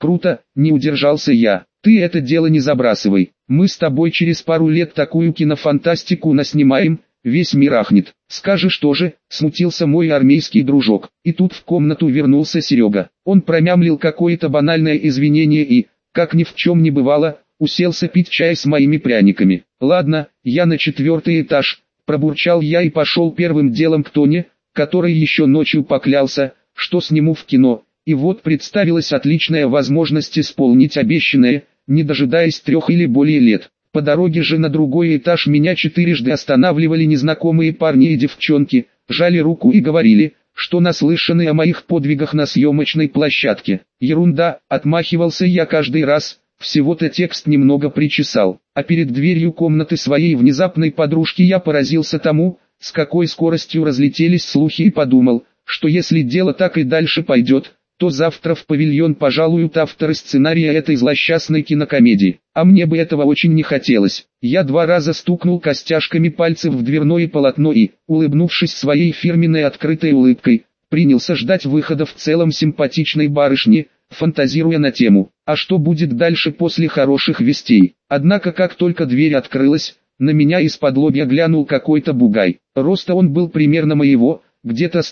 Круто, не удержался я. Ты это дело не забрасывай. Мы с тобой через пару лет такую кинофантастику наснимаем, весь мир ахнет. Скажешь тоже, смутился мой армейский дружок. И тут в комнату вернулся Серега. Он промямлил какое-то банальное извинение и, как ни в чем не бывало, уселся пить чай с моими пряниками. Ладно, я на 4-й этаж, пробурчал я и пошел первым делом к Тоне, который еще ночью поклялся, что сниму в кино. И вот представилась отличная возможность исполнить обещанное, не дожидаясь 3 или более лет. По дороге же на другой этаж меня 4 останавливали незнакомые парни и девчонки, жали руку и говорили, что наслышаны о моих подвигах на съемочной площадке. Ерунда, отмахивался я каждый раз, всего-то текст немного причесал. А перед дверью комнаты своей внезапной подружки я поразился тому, с какой скоростью разлетелись слухи и подумал, что если дело так и дальше пойдет, то завтра в павильон пожалуют авторы сценария этой злосчастной кинокомедии. А мне бы этого очень не хотелось. Я 2 раза стукнул костяшками пальцев в дверное полотно и, улыбнувшись своей фирменной открытой улыбкой, принялся ждать выхода в целом симпатичной барышни, фантазируя на тему, а что будет дальше после хороших вестей. Однако как только дверь открылась, на меня из-под-лобья глянул какой-то бугай. Роста он был примерно моего, где-то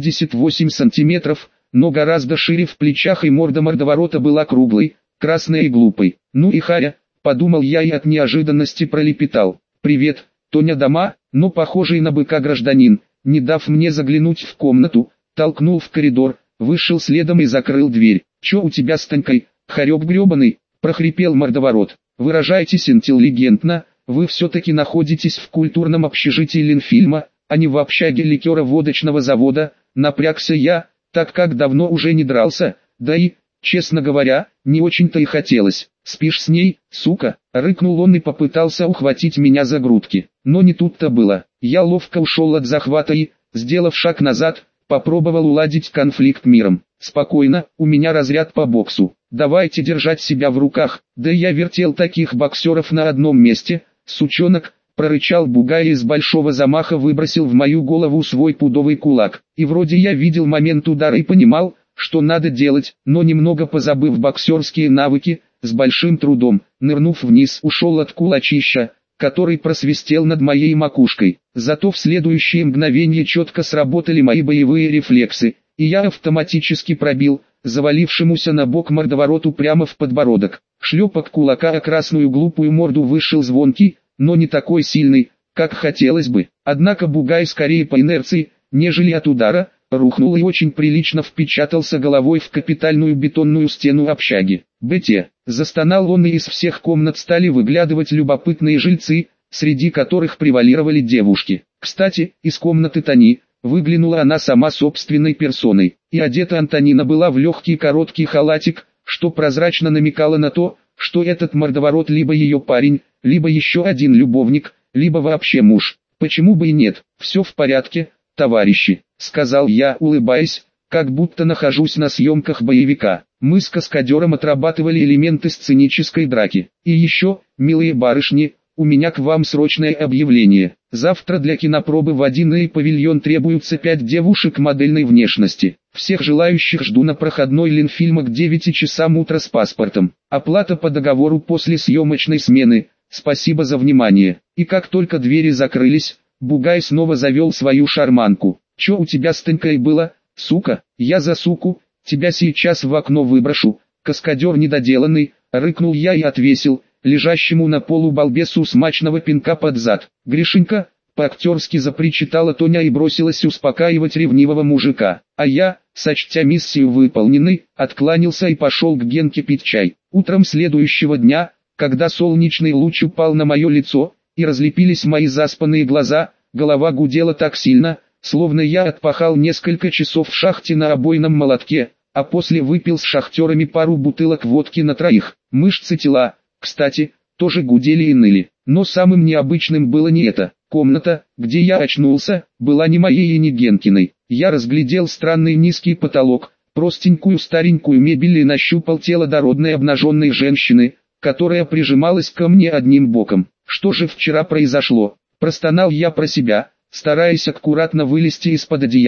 178 сантиметров, но гораздо шире в плечах, и морда мордоворота была круглой, красной и глупой. Ну и харя, подумал я и от неожиданности пролепетал. «Привет, Тоня дома?» Но похожий на быка гражданин, не дав мне заглянуть в комнату, толкнул в коридор, вышел следом и закрыл дверь. «Чё у тебя с Танькой, хорек гребаный?» – прохрипел мордоворот. «Выражайтесь интеллигентно, вы все-таки находитесь в культурном общежитии Ленфильма, а не в общаге ликеро-водочного завода», – напрягся я, так как давно уже не дрался, да и, честно говоря, не очень-то и хотелось. «Спишь с ней, сука?» — рыкнул он и попытался ухватить меня за грудки. Но не тут-то было. Я ловко ушел от захвата и, сделав шаг назад, попробовал уладить конфликт миром. «Спокойно, у меня разряд по боксу. Давайте держать себя в руках». Да я вертел таких боксеров на одном месте, сучонок. Прорычал бугай и с большого замаха выбросил в мою голову свой пудовый кулак. И вроде я видел момент удара и понимал, что надо делать, но немного позабыв боксерские навыки, с большим трудом, нырнув вниз, ушел от кулачища, который просвистел над моей макушкой. Зато в следующее мгновение четко сработали мои боевые рефлексы, и я автоматически пробил завалившемуся на бок мордовороту прямо в подбородок. Шлепок кулака о красную глупую морду вышел звонкий, но не такой сильный, как хотелось бы. Однако бугай скорее по инерции, нежели от удара, рухнул и очень прилично впечатался головой в капитальную бетонную стену общаги. «Бете!» — застонал он, и из всех комнат стали выглядывать любопытные жильцы, среди которых превалировали девушки. Кстати, из комнаты Тони выглянула она сама собственной персоной, и одета Антонина была в легкий короткий халатик, что прозрачно намекало на то, что этот мордоворот либо ее парень, либо еще один любовник, либо вообще муж. «Почему бы и нет? Все в порядке, товарищи», — сказал я, улыбаясь, как будто нахожусь на съемках боевика. Мы с каскадером отрабатывали элементы сценической драки. И еще, милые барышни, у меня к вам срочное объявление. Завтра для кинопробы в 1 павильон требуются 5 девушек модельной внешности. Всех желающих жду на проходной Ленфильма к 9 часам утра с паспортом. Оплата по договору после съемочной смены. Спасибо за внимание. И как только двери закрылись, бугай снова завел свою шарманку. «Чё у тебя с Танькой было, сука?» «Я за суку, тебя сейчас в окно выброшу». «Каскадер недоделанный», — рыкнул я и отвесил лежащему на полу балбесу смачного пинка под зад. «Гришенька», — по-актерски запричитала Тоня и бросилась успокаивать ревнивого мужика. А я, сочтя миссию выполненной, откланялся и пошел к Генке пить чай. Утром следующего дня, когда солнечный луч упал на мое лицо, и разлепились мои заспанные глаза, голова гудела так сильно, словно я отпахал несколько часов в шахте на обойном молотке, а после выпил с шахтерами пару бутылок водки на троих. Мышцы тела, кстати, тоже гудели и ныли. Но самым необычным было не это. Комната, где я очнулся, была не моей и не Генкиной. Я разглядел странный низкий потолок, простенькую старенькую мебель и нащупал тело дородной обнаженной женщины, которая прижималась ко мне одним боком. Что же вчера произошло? Простонал я про себя, стараясь аккуратно вылезти из-под одеяла,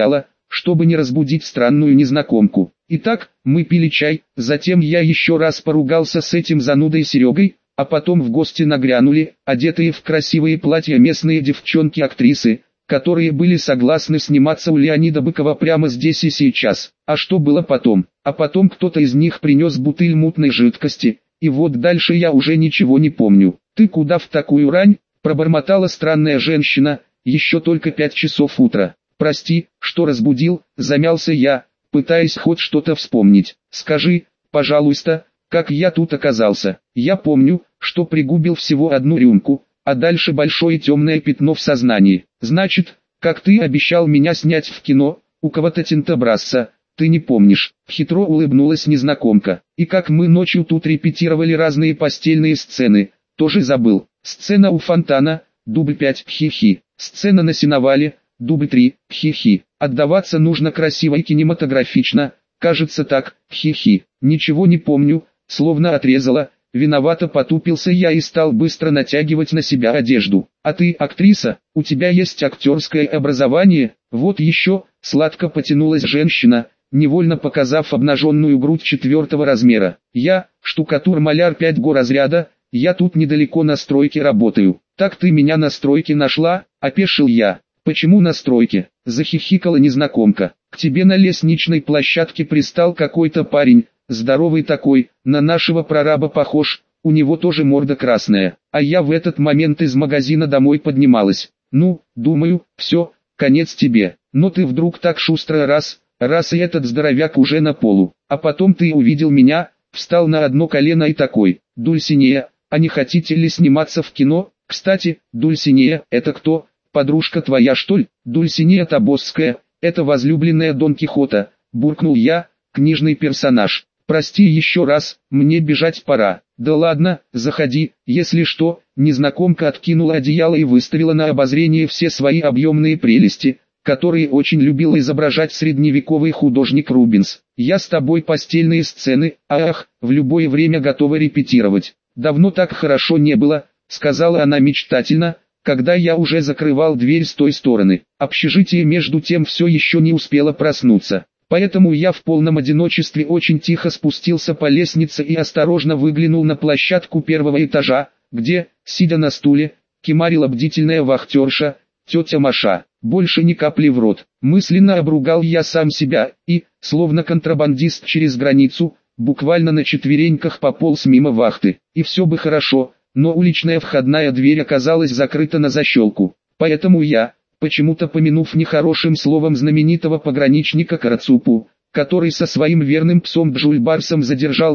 чтобы не разбудить странную незнакомку. Итак, мы пили чай, затем я еще раз поругался с этим занудой Серегой, а потом в гости нагрянули, одетые в красивые платья местные девчонки-актрисы, которые были согласны сниматься у Леонида Быкова прямо здесь и сейчас. А что было потом? А потом кто-то из них принес бутыль мутной жидкости, и вот дальше я уже ничего не помню. «Ты куда в такую рань?» – пробормотала странная женщина, еще только 5 часов утра. «Прости, что разбудил», – замялся я, пытаясь хоть что-то вспомнить. «Скажи, пожалуйста, как я тут оказался?» Я помню, что пригубил всего одну рюмку, а дальше большое темное пятно в сознании. «Значит, как ты обещал меня снять в кино, у кого-то Тинтобрасса, ты не помнишь?» Хитро улыбнулась незнакомка. «И как мы ночью тут репетировали разные постельные сцены, тоже забыл. Сцена у фонтана, дубль 5, хи-хи. Сцена на сеновале, дубль 3, хи-хи. Отдаваться нужно красиво и кинематографично, кажется так, хи-хи. Ничего не помню, словно отрезала». Виновато потупился я и стал быстро натягивать на себя одежду. «А ты актриса? У тебя есть актерское образование?» «Вот еще», сладко потянулась женщина, невольно показав обнаженную грудь 4-го размера. «Я, штукатур-маляр 5-го разряда, я тут недалеко на стройке работаю». «Так ты меня на стройке нашла?» – опешил я. «Почему на стройке?» – захихикала незнакомка. «К тебе на лестничной площадке пристал какой-то парень. Здоровый такой, на нашего прораба похож, у него тоже морда красная, а я в этот момент из магазина домой поднималась. Ну, думаю, все, конец тебе, но ты вдруг так шустро раз и этот здоровяк уже на полу, а потом ты увидел меня, встал на одно колено и такой: Дульсинея, а не хотите ли сниматься в кино? Кстати, Дульсинея, это кто, подружка твоя что ли?» «Дульсинея Тобосская, это возлюбленная Дон Кихота», буркнул я, книжный персонаж. «Прости еще раз, мне бежать пора». «Да ладно, заходи, если что». Незнакомка откинула одеяло и выставила на обозрение все свои объемные прелести, которые очень любил изображать средневековый художник Рубенс. «Я с тобой постельные сцены, в любое время готова репетировать». «Давно так хорошо не было», сказала она мечтательно, когда я уже закрывал дверь с той стороны. Общежитие между тем все еще не успело проснуться. Поэтому я в полном одиночестве очень тихо спустился по лестнице и осторожно выглянул на площадку 1-го этажа, где, сидя на стуле, кимарила бдительная вахтерша, тетя Маша. Больше ни капли в рот. Мысленно обругал я сам себя и, словно контрабандист через границу, буквально на четвереньках пополз мимо вахты. И все бы хорошо, но уличная входная дверь оказалась закрыта на защелку. Поэтому я, почему-то помянув нехорошим словом знаменитого пограничника Карацупу, который со своим верным псом Джульбарсом задержал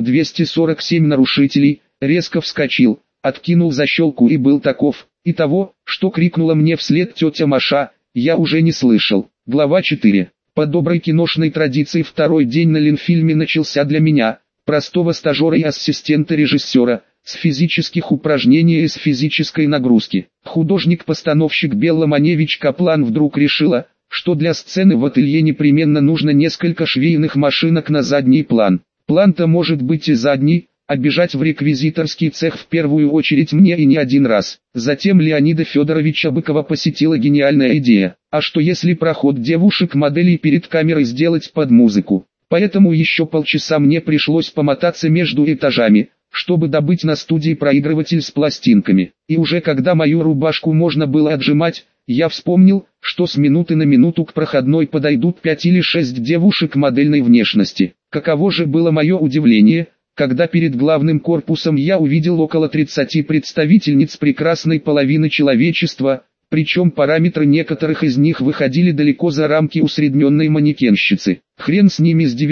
247 нарушителей, резко вскочил, откинул защелку и был таков. И того, что крикнула мне вслед тетя Маша, я уже не слышал. Глава 4. По доброй киношной традиции второй день на Ленфильме начался для меня, простого стажера и ассистента режиссера, с физических упражнений и с физической нагрузки. Художник-постановщик Белла Маневич Каплан вдруг решила, что для сцены в ателье непременно нужно несколько швейных машинок на задний план. План-то может быть и задний, а бежать в реквизиторский цех в первую очередь мне и не один раз. Затем Леонида Федоровича Быкова посетила гениальная идея: а что если проход девушек-моделей перед камерой сделать под музыку? Поэтому еще полчаса мне пришлось помотаться между этажами, чтобы добыть на студии проигрыватель с пластинками. И уже когда мою рубашку можно было отжимать, я вспомнил, что с минуты на минуту к проходной подойдут 5 или 6 девушек модельной внешности. Каково же было мое удивление, когда перед главным корпусом я увидел около 30 представительниц прекрасной половины человечества, причем параметры некоторых из них выходили далеко за рамки усредненной манекенщицы. Хрен с ними с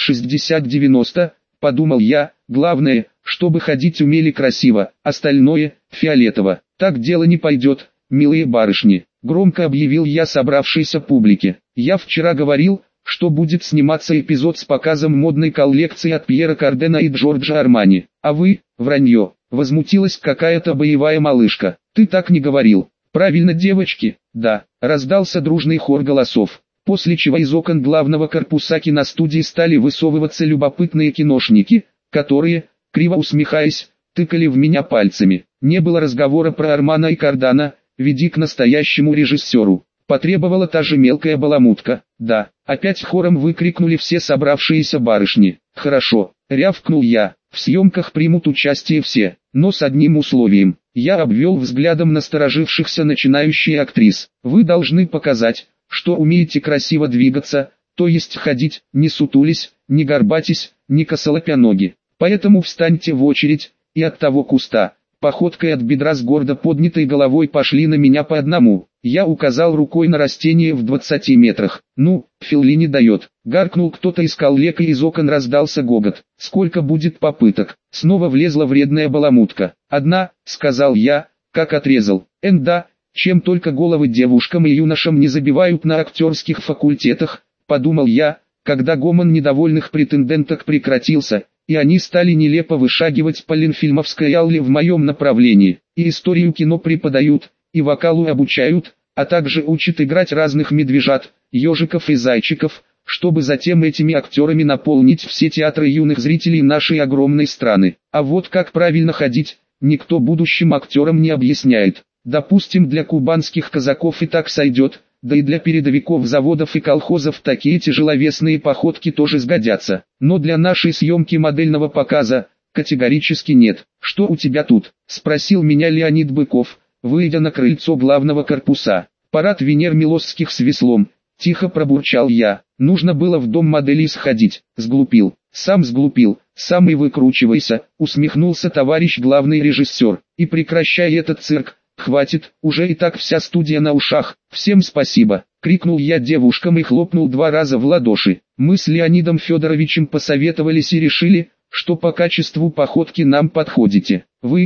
90-60-90, подумал я, главное, чтобы ходить умели красиво, остальное – фиолетово. Так дело не пойдет, милые барышни, громко объявил я собравшейся публике. Я вчера говорил, что будет сниматься эпизод с показом модной коллекции от Пьера Кардена и Джорджа Армани. А вы, вранье, возмутилась какая-то боевая малышка. Ты так не говорил. Правильно, девочки, да, раздался дружный хор голосов. После чего из окон главного корпуса киностудии стали высовываться любопытные киношники, которые, криво усмехаясь, тыкали в меня пальцами. Не было разговора про Армана и Кардана, веди к настоящему режиссеру. потребовала та же мелкая баламутка. Да, опять хором выкрикнули все собравшиеся барышни. Хорошо, рявкнул я, в съемках примут участие все, но с одним условием. Я обвел взглядом насторожившихся начинающих актрис. Вы должны показать, что умеете красиво двигаться, то есть ходить, не сутулись, не горбатись, не косолопя ноги. Поэтому встаньте в очередь, и от того куста, походкой от бедра с гордо поднятой головой пошли на меня по одному. Я указал рукой на растение в 20 метрах. Ну, Филли не дает. Гаркнул кто-то из коллег, и из окон раздался гогот. Сколько будет попыток? Снова влезла вредная баламутка. Одна, сказал я, как отрезал. Да, чем только головы девушкам и юношам не забивают на актерских факультетах, подумал я, когда гомон недовольных претенденток прекратился, и они стали нелепо вышагивать по ленфильмовской ауле в моем направлении. И историю кино преподают, и вокалу обучают, а также учат играть разных медвежат, ежиков и зайчиков, чтобы затем этими актерами наполнить все театры юных зрителей нашей огромной страны. А вот как правильно ходить, никто будущим актерам не объясняет. Допустим, для кубанских казаков и так сойдет, да и для передовиков заводов и колхозов такие тяжеловесные походки тоже сгодятся. Но для нашей съемки модельного показа, категорически нет. «Что у тебя тут?» – спросил меня Леонид Быков, выйдя на крыльцо главного корпуса. «Парад Венер Милосских с веслом», – тихо пробурчал я. «Нужно было в дом моделей сходить». «Сглупил, сам сглупил, сам и выкручивайся», – усмехнулся товарищ главный режиссер. «И прекращай этот цирк. Хватит, уже и так вся студия на ушах. Всем спасибо», — крикнул я девушкам и хлопнул 2 раза в ладоши. Мы с Леонидом Федоровичем посоветовались и решили, что по качеству походки нам подходите. Вы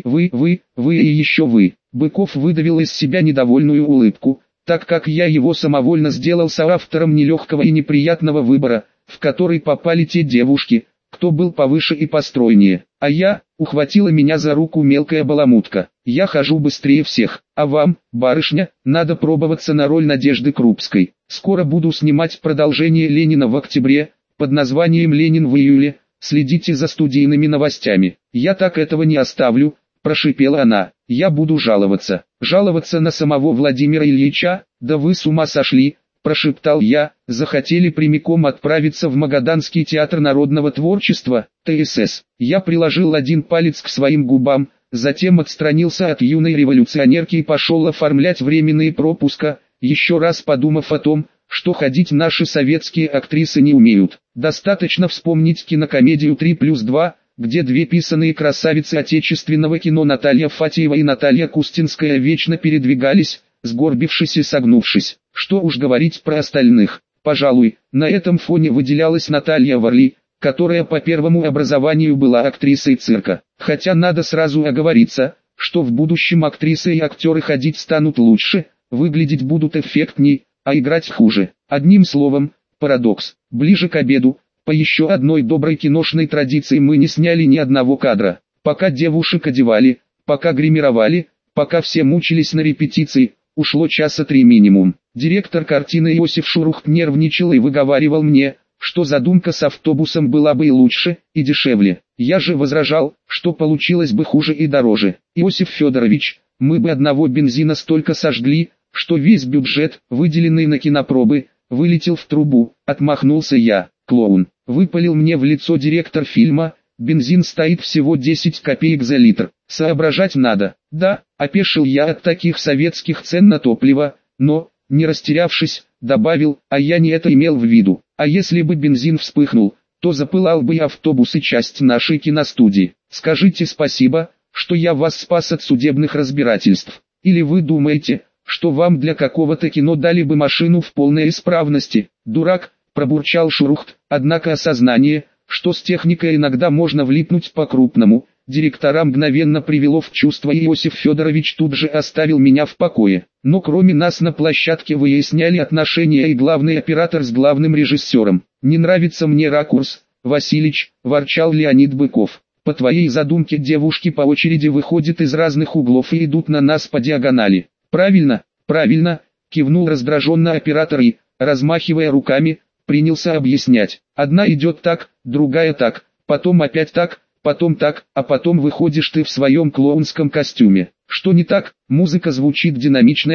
и еще вы. Быков выдавил из себя недовольную улыбку, так как я его самовольно сделал соавтором нелегкого и неприятного выбора, в который попали те девушки, кто был повыше и постройнее. А я, ухватила меня за руку мелкая баламутка. Я хожу быстрее всех, а вам, барышня, надо пробоваться на роль Надежды Крупской. Скоро буду снимать продолжение «Ленина» в октябре, под названием «Ленин» в июле. Следите за студийными новостями. Я так этого не оставлю, прошипела она. Я буду жаловаться. Жаловаться на самого Владимира Ильича? Да вы с ума сошли, прошептал я. Захотели прямиком отправиться в Магаданский театр народного творчества, ТСС. Я приложил один палец к своим губам, затем отстранился от юной революционерки и пошел оформлять временные пропуска, еще раз подумав о том, что ходить наши советские актрисы не умеют. Достаточно вспомнить кинокомедию «3+2», где две писаные красавицы отечественного кино Наталья Фатеева и Наталья Кустинская вечно передвигались, сгорбившись и согнувшись. Что уж говорить про остальных. Пожалуй, на этом фоне выделялась Наталья Варли, которая по первому образованию была актрисой цирка. Хотя надо сразу оговориться, что в будущем актрисы и актеры ходить станут лучше, выглядеть будут эффектней, а играть хуже. Одним словом, парадокс. Ближе к обеду, по еще одной доброй киношной традиции, мы не сняли ни одного кадра. Пока девушек одевали, пока гримировали, пока все мучились на репетиции, ушло часа 3 минимум. Директор картины Иосиф Шурухт нервничал и выговаривал мне, что задумка с автобусом была бы и лучше, и дешевле. Я же возражал, что получилось бы хуже и дороже. Иосиф Федорович, мы бы одного бензина столько сожгли, что весь бюджет, выделенный на кинопробы, вылетел в трубу. Отмахнулся я. Клоун. Выпалил мне в лицо директор фильма. Бензин стоит всего 10 копеек за литр. Соображать надо. Да, опешил я от таких советских цен на топливо, но, не растерявшись, добавил, а я не это имел в виду. А если бы бензин вспыхнул, то запылал бы и автобус, и часть нашей киностудии. Скажите спасибо, что я вас спас от судебных разбирательств. Или вы думаете, что вам для какого-то кино дали бы машину в полной исправности? Дурак, пробурчал Шурухт. Однако осознание, что с техникой иногда можно влипнуть по-крупному, директора мгновенно привело в чувство, и Иосиф Федорович тут же оставил меня в покое. Но кроме нас на площадке выясняли отношения и главный оператор с главным режиссером. «Не нравится мне ракурс, Василич», – ворчал Леонид Быков. «По твоей задумке девушки по очереди выходят из разных углов и идут на нас по диагонали». «Правильно, правильно», – кивнул раздраженно оператор и, размахивая руками, принялся объяснять. «Одна идет так, другая так, потом опять так, потом так, а потом выходишь ты в своем клоунском костюме. Что не так? Музыка звучит динамичная,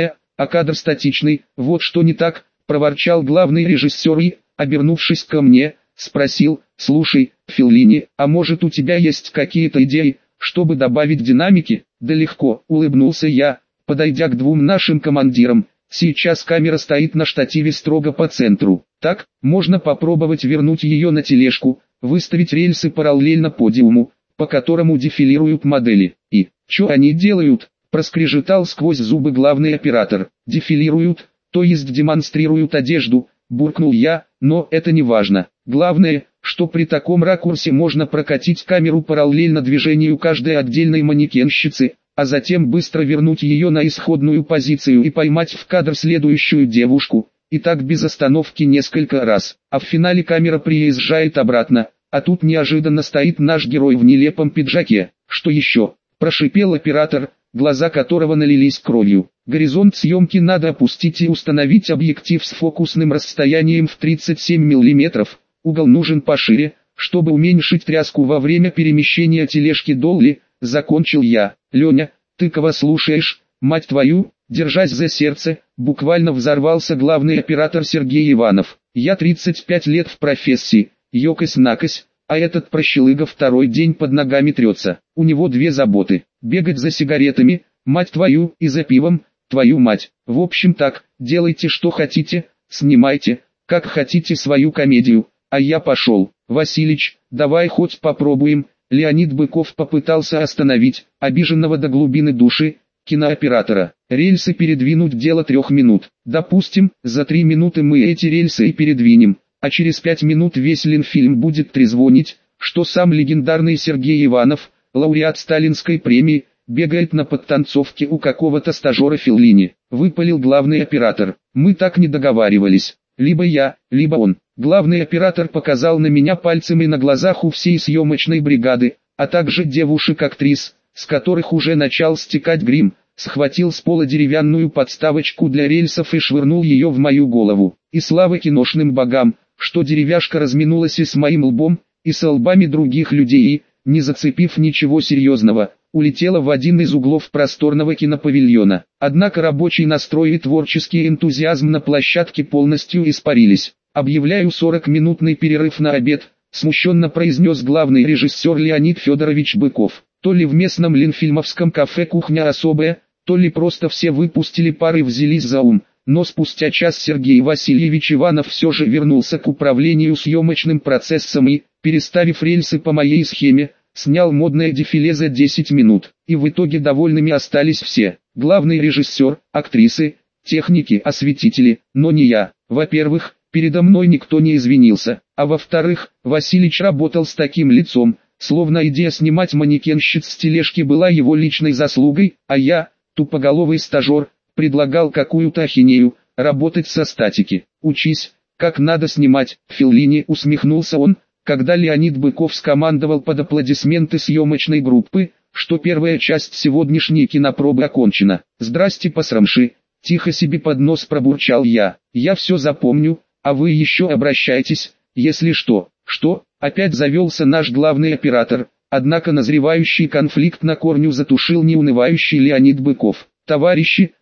а кадр статичный, вот что не так, проворчал главный режиссер и, обернувшись ко мне, спросил: слушай, Феллини, а может у тебя есть какие-то идеи, чтобы добавить динамики? Да легко, улыбнулся я, подойдя к двум нашим командирам. Сейчас камера стоит на штативе строго по центру. Так, можно попробовать вернуть ее на тележку, выставить рельсы параллельно подиуму, по которому дефилируют модели. И, что они делают? Проскрежетал сквозь зубы главный оператор. Дефилируют, то есть демонстрируют одежду, буркнул я, но это не важно. Главное, что при таком ракурсе можно прокатить камеру параллельно движению каждой отдельной манекенщицы, а затем быстро вернуть ее на исходную позицию и поймать в кадр следующую девушку, и так без остановки несколько раз. А в финале камера приезжает обратно, а тут неожиданно стоит наш герой в нелепом пиджаке. Что еще? Прошипел оператор, глаза которого налились кровью. Горизонт съемки надо опустить и установить объектив с фокусным расстоянием в 37 мм, угол нужен пошире, чтобы уменьшить тряску во время перемещения тележки долли, закончил я. Леня, ты кого слушаешь, мать твою? Держась за сердце, буквально взорвался главный оператор Сергей Иванов. Я 35 лет в профессии, ёкось-накось, а этот прощелыга второй день под ногами трется. У него две заботы: бегать за сигаретами, мать твою, и за пивом, твою мать. В общем так, делайте что хотите, снимайте, как хотите свою комедию, а я пошел. Василич, давай хоть попробуем. Леонид Быков попытался остановить обиженного до глубины души кинооператора. Рельсы передвинуть дело 3 минут. Допустим, за 3 минуты мы эти рельсы и передвинем, а через 5 минут весь Ленфильм будет трезвонить, что сам легендарный Сергей Иванов, лауреат Сталинской премии, бегает на подтанцовке у какого-то стажера Феллини. Выпалил главный оператор. Мы так не договаривались. Либо я, либо он. Главный оператор показал на меня пальцами на глазах у всей съемочной бригады, а также девушек-актрис, с которых уже начал стекать грим, схватил с пола деревянную подставочку для рельсов и швырнул ее в мою голову. И слава киношным богам, что деревяшка разминулась и с моим лбом, и со лбами других людей и, не зацепив ничего серьезного, улетела в один из углов просторного кинопавильона. Однако рабочий настрой и творческий энтузиазм на площадке полностью испарились. «Объявляю 40-минутный перерыв на обед», смущенно произнес главный режиссер Леонид Федорович Быков. То ли в местном ленфильмовском кафе кухня особая, то ли просто все выпустили пар и взялись за ум. Но спустя час Сергей Васильевич Иванов все же вернулся к управлению съемочным процессом и, переставив рельсы по моей схеме, снял модное дефиле за 10 минут. И в итоге довольными остались все: главный режиссер, актрисы, техники, осветители, но не я. Во-первых, передо мной никто не извинился, а во-вторых, Василич работал с таким лицом, словно идея снимать манекенщиц с тележки была его личной заслугой, а я, тупоголовый стажер, предлагал какую-то ахинею, работать со статики. Учись, как надо снимать, Феллини, усмехнулся он, когда Леонид Быков скомандовал под аплодисменты съемочной группы, что первая часть сегодняшней кинопробы окончена. Здрасте, посрамши, тихо себе под нос пробурчал я. Я все запомню, а вы еще обращайтесь, если что. Что? Опять завелся наш главный оператор, однако назревающий конфликт на корню затушил неунывающий Леонид Быков. Товарищи,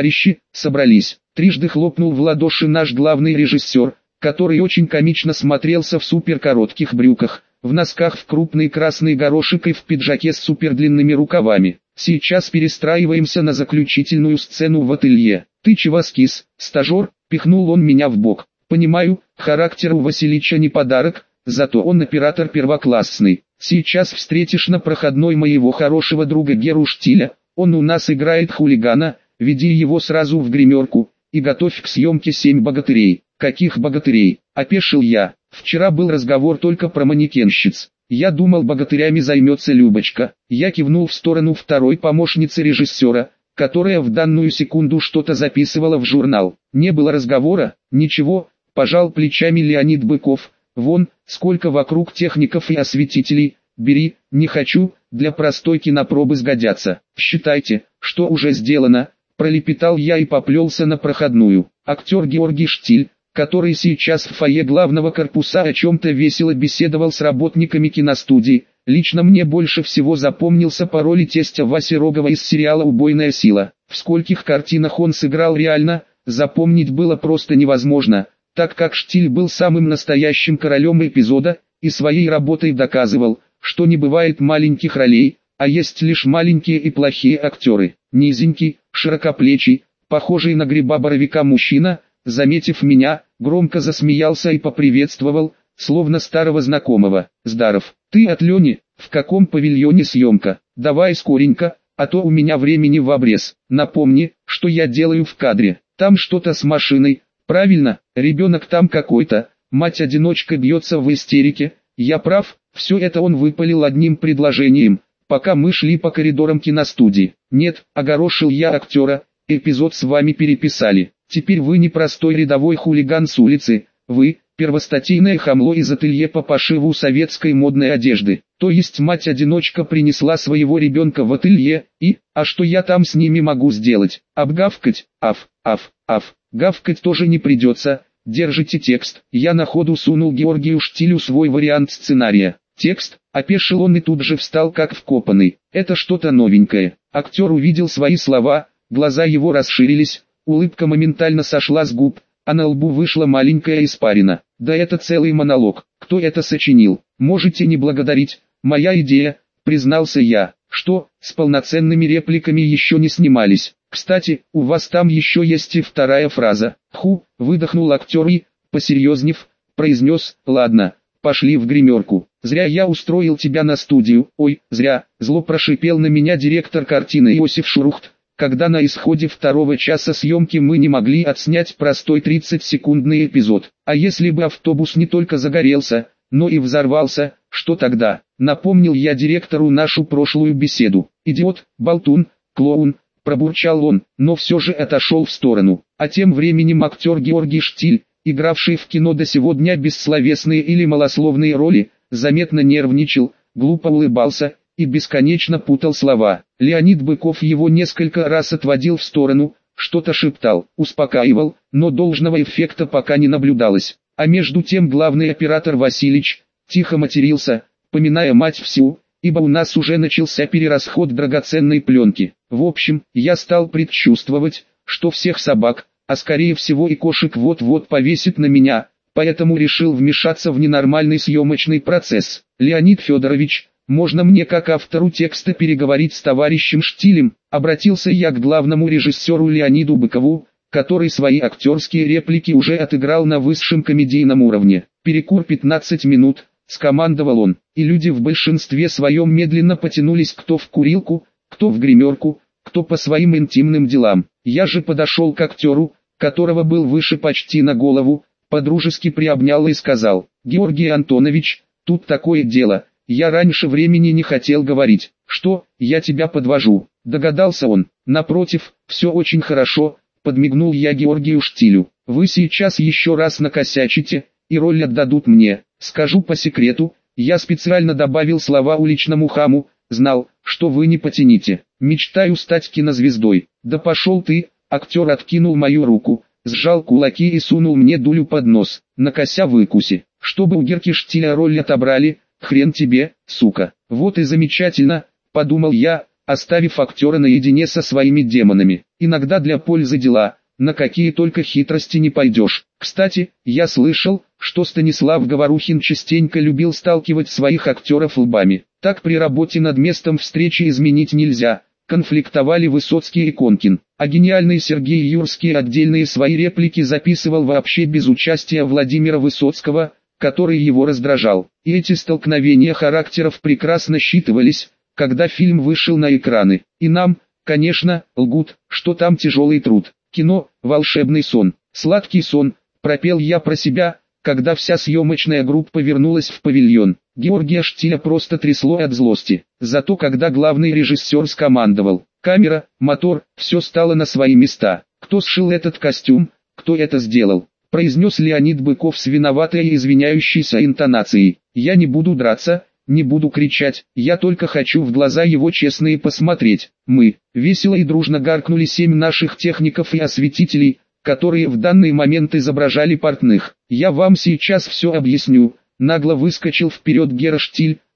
собрались. Трижды хлопнул в ладоши наш главный режиссер, который очень комично смотрелся в суперкоротких брюках, в носках в крупный красный горошек и в пиджаке с супердлинными рукавами. Сейчас перестраиваемся на заключительную сцену в ателье. Ты чего скис, стажер? Пихнул он меня в бок. Понимаю, характер у Василича не подарок, зато он оператор первоклассный. Сейчас встретишь на проходной моего хорошего друга Геру Штиля, он у нас играет хулигана, веди его сразу в гримерку, и готовь к съемке 7 богатырей. Каких богатырей? Опешил я. Вчера был разговор только про манекенщиц. Я думал, богатырями займется Любочка. Я кивнул в сторону второй помощницы режиссера, которая в данную секунду что-то записывала в журнал. Не было разговора? Ничего, пожал плечами Леонид Быков. Вон, сколько вокруг техников и осветителей. Бери, не хочу, для простой кинопробы сгодятся. Считайте, что уже сделано, пролепетал я и поплелся на проходную. Актер Георгий Штиль, который сейчас в фойе главного корпуса о чем-то весело беседовал с работниками киностудии, Лично мне больше всего запомнился по роли тестя Васи Рогова из сериала «Убойная сила». В скольких картинах он сыграл реально, запомнить было просто невозможно, так как Штиль был самым настоящим королем эпизода, и своей работой доказывал, что не бывает маленьких ролей, а есть лишь маленькие и плохие актеры. Низенький, широкоплечий, похожий на гриба-боровика мужчина, заметив меня, громко засмеялся и поприветствовал, словно старого знакомого. «Здаров, ты от Лени, в каком павильоне съемка? Давай скоренько, а то у меня времени в обрез. Напомни, что я делаю в кадре. Там что-то с машиной, правильно, ребенок там какой-то, мать-одиночка бьется в истерике, я прав». Все это он выпалил одним предложением, пока мы шли по коридорам киностудии. «Нет», — огорошил я актера, — «эпизод с вами переписали. Теперь вы не простой рядовой хулиган с улицы, вы — первостатейное хамло из ателье по пошиву советской модной одежды. То есть мать-одиночка принесла своего ребенка в ателье, и, а что я там с ними могу сделать? Обгавкать? Аф, гавкать тоже не придется. Держите текст». Я на ходу сунул Георгию Штилю свой вариант сценария. «Текст», — опешил он и тут же встал как вкопанный. «Это что-то новенькое». Актер увидел свои слова, глаза его расширились, улыбка моментально сошла с губ, а на лбу вышла маленькая испарина. «Да это целый монолог. Кто это сочинил? Можете не благодарить, моя идея», — признался я. «Что, с полноценными репликами еще не снимались? Кстати, у вас там еще есть и вторая фраза». Выдохнул актер и, посерьезнев, произнес: «Ладно, пошли в гримерку. Зря я устроил тебя на студию». «Ой, зря», — зло прошипел на меня директор картины Иосиф Шурухт, когда на исходе второго часа съемки мы не могли отснять простой 30-секундный эпизод. «А если бы автобус не только загорелся, но и взорвался, что тогда?» Напомнил я директору нашу прошлую беседу. «Идиот, болтун, клоун», — пробурчал он, но все же отошел в сторону. А тем временем актер Георгий Штиль, игравший в кино до сего дня бессловесные или малословные роли, заметно нервничал, глупо улыбался и бесконечно путал слова. Леонид Быков его несколько раз отводил в сторону, что-то шептал, успокаивал, но должного эффекта пока не наблюдалось. А между тем главный оператор Василич тихо матерился, поминая мать всю, ибо у нас уже начался перерасход драгоценной пленки. В общем, я стал предчувствовать, что всех собак, а скорее всего и кошек вот-вот повесит на меня, поэтому решил вмешаться в ненормальный съемочный процесс. «Леонид Федорович, можно мне как автору текста переговорить с товарищем Штилем?» Обратился я к главному режиссеру Леониду Быкову, который свои актерские реплики уже отыграл на высшем комедийном уровне. «Перекур 15 минут», — скомандовал он, и люди в большинстве своем медленно потянулись кто в курилку, кто в гримерку, кто по своим интимным делам. Я же подошел к актеру, которого был выше почти на голову, подружески приобнял и сказал: «Георгий Антонович, тут такое дело, я раньше времени не хотел говорить». «Что, я тебя подвожу?» — догадался он. «Напротив, все очень хорошо», — подмигнул я Георгию Штилю. «Вы сейчас еще раз накосячите, и роль отдадут мне. Скажу по секрету, я специально добавил слова уличному хаму, знал, что вы не потянете. Мечтаю стать кинозвездой». «Да пошел ты!» — актер откинул мою руку, сжал кулаки и сунул мне дулю под нос. «Накося выкуси, чтобы у Герки Штиля роль отобрали, хрен тебе, сука». «Вот и замечательно», — подумал я, оставив актера наедине со своими демонами. «Иногда для пользы дела, на какие только хитрости не пойдешь». Кстати, я слышал, что Станислав Говорухин частенько любил сталкивать своих актеров лбами. Так при работе над местом встречи изменить нельзя. Конфликтовали Высоцкий и Конкин, а гениальный Сергей Юрский отдельные свои реплики записывал вообще без участия Владимира Высоцкого, который его раздражал. И эти столкновения характеров прекрасно считывались, когда фильм вышел на экраны. И нам, конечно, лгут, что там тяжелый труд. Кино – волшебный сон, сладкий сон, пропел я про себя, когда вся съемочная группа вернулась в павильон. Георгия Штиля просто трясло от злости. Зато когда главный режиссер скомандовал: «Камера, мотор», все стало на свои места. «Кто сшил этот костюм? Кто это сделал?» — произнес Леонид Быков с виноватой и извиняющейся интонацией. «Я не буду драться, не буду кричать, я только хочу в глаза его честные посмотреть». Мы весело и дружно гаркнули 7 наших техников и осветителей, которые в данный момент изображали портных. «Я вам сейчас все объясню», — нагло выскочил вперед Гера Штиль,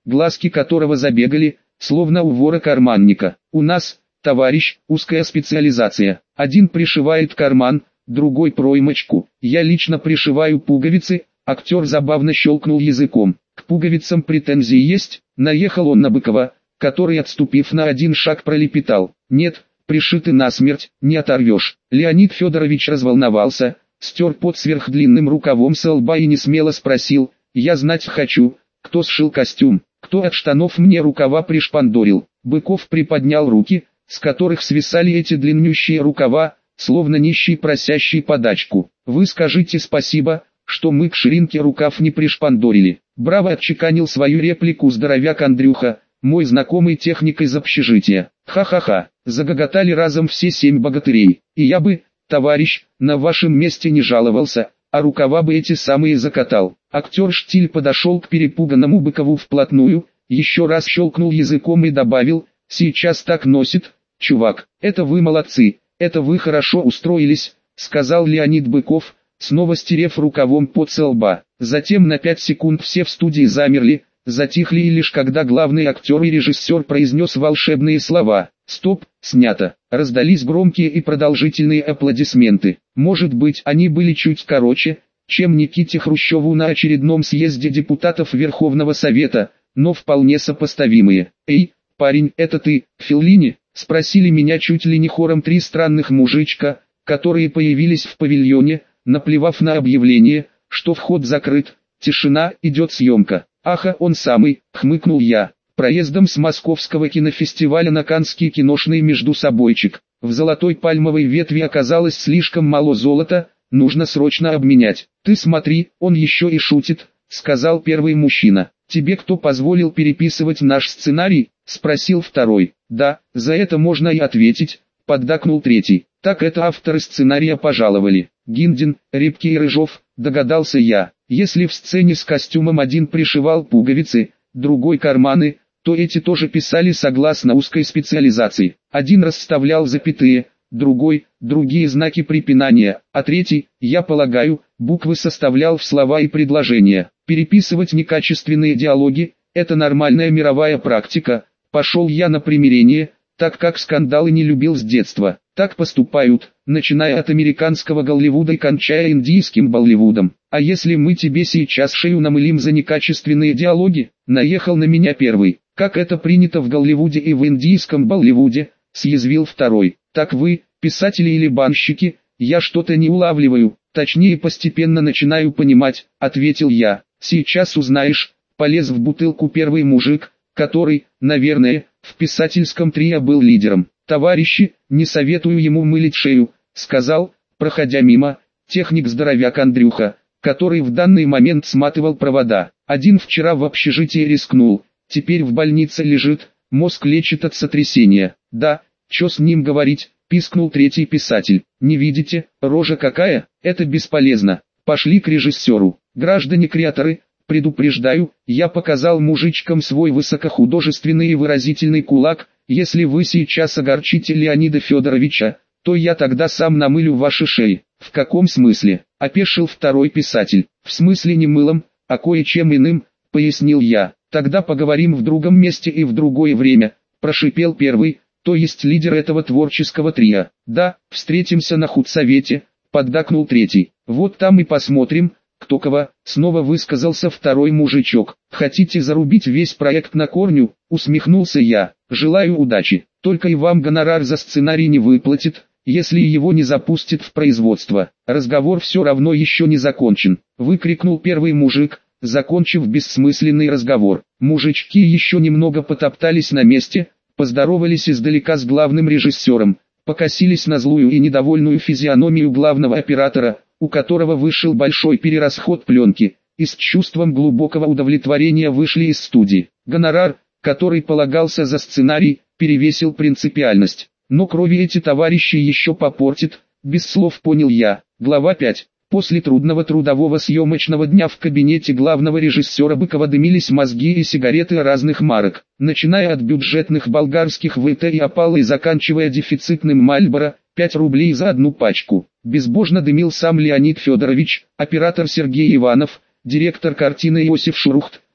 глазки которого забегали, словно у вора-карманника. У нас, товарищ, узкая специализация. Один пришивает карман, другой проймочку. Я лично пришиваю пуговицы. Актер забавно щелкнул языком. К пуговицам претензии есть? Наехал он на Быкова, который, отступив на один шаг, пролепетал: нет, пришиты насмерть, не оторвешь. Леонид Федорович разволновался, стер пот сверхдлинным рукавом со лба и несмело спросил: я знать хочу, кто сшил костюм, кто от штанов мне рукава пришпандорил. Быков приподнял руки, с которых свисали эти длиннющие рукава, словно нищий просящий подачку. Вы скажите спасибо, что мы к ширинке рукав не пришпандорили. Браво отчеканил свою реплику здоровяк Андрюха, мой знакомый техник из общежития. Ха-ха-ха, загоготали разом все 7 богатырей. И я бы, товарищ, на вашем месте не жаловался, а рукава бы эти самые закатал. Актер Штиль подошел к перепуганному Быкову вплотную, еще раз щелкнул языком и добавил: сейчас так носит, чувак. Это вы молодцы, это вы хорошо устроились, сказал Леонид Быков, снова стерев рукавом пот со лба. Затем на 5 секунд все в студии замерли, затихли, и лишь когда главный актер и режиссер произнес волшебные слова «Стоп, снято», раздались громкие и продолжительные аплодисменты. Может быть, они были чуть короче, чем Никите Хрущеву на очередном съезде депутатов Верховного Совета, но вполне сопоставимые. «Эй, парень, это ты, Феллини?» — спросили меня чуть ли не хором 3 странных мужичка, которые появились в павильоне, наплевав на объявление, что вход закрыт, тишина, идет съемка. «Аха, он самый», — хмыкнул я. Проездом с московского кинофестиваля на Каннский киношный междусобойчик. В золотой пальмовой ветви оказалось слишком мало золота, нужно срочно обменять. «Ты смотри, он еще и шутит», — сказал первый мужчина. «Тебе кто позволил переписывать наш сценарий?» — спросил второй. «Да, за это можно и ответить», — поддакнул третий. «Так это авторы сценария пожаловали. Гиндин, Репки и Рыжов», — догадался я. Если в сцене с костюмом один пришивал пуговицы, другой карманы, то эти тоже писали согласно узкой специализации. Один расставлял запятые, другой – другие знаки препинания, а третий, я полагаю, буквы составлял в слова и предложения. Переписывать некачественные диалоги – это нормальная мировая практика. Пошел я на примирение, так как скандалы не любил с детства. Так поступают, начиная от американского Голливуда и кончая индийским Болливудом. А если мы тебе сейчас шею намылим за некачественные диалоги? Наехал на меня первый. Как это принято в Голливуде и в индийском Болливуде? Съязвил второй. Так вы, писатели или банщики? Я что-то не улавливаю, точнее постепенно начинаю понимать, ответил я. Сейчас узнаешь. Полез в бутылку первый мужик, который, наверное, в писательском трио был лидером. «Товарищи, не советую ему мылить шею», — сказал, проходя мимо, техник-здоровяк Андрюха, который в данный момент сматывал провода. Один вчера в общежитии рискнул, теперь в больнице лежит, мозг лечит от сотрясения. «Да, чё с ним говорить», — пискнул третий писатель. «Не видите, рожа какая? Это бесполезно. Пошли к режиссеру. Граждане-креаторы, предупреждаю, я показал мужичкам свой высокохудожественный и выразительный кулак. Если вы сейчас огорчите Леонида Федоровича, то я тогда сам намылю ваши шеи». «В каком смысле?» — опешил второй писатель. «В смысле не мылом, а кое-чем иным», — пояснил я. «Тогда поговорим в другом месте и в другое время», — прошипел первый, то есть лидер этого творческого трио. «Да, встретимся на худсовете», — поддакнул третий. «Вот там и посмотрим, кто кого», — снова высказался второй мужичок. «Хотите зарубить весь проект на корню?» — усмехнулся я. «Желаю удачи, только и вам гонорар за сценарий не выплатит, если его не запустит в производство. Разговор все равно еще не закончен», — выкрикнул первый мужик, закончив бессмысленный разговор. Мужички еще немного потоптались на месте, поздоровались издалека с главным режиссером, покосились на злую и недовольную физиономию главного оператора, у которого вышел большой перерасход пленки, и с чувством глубокого удовлетворения вышли из студии. Гонорар, который полагался за сценарий, перевесил принципиальность. Но крови эти товарищи еще попортит, без слов понял я. Глава 5. После трудного трудового съемочного дня в кабинете главного режиссера Быкова дымились мозги и сигареты разных марок, начиная от бюджетных болгарских ВТ и опала и заканчивая дефицитным Мальборо, 5 рублей за одну пачку. Безбожно дымил сам Леонид Федорович, оператор Сергей Иванов, директор картины Иосиф Шурухт,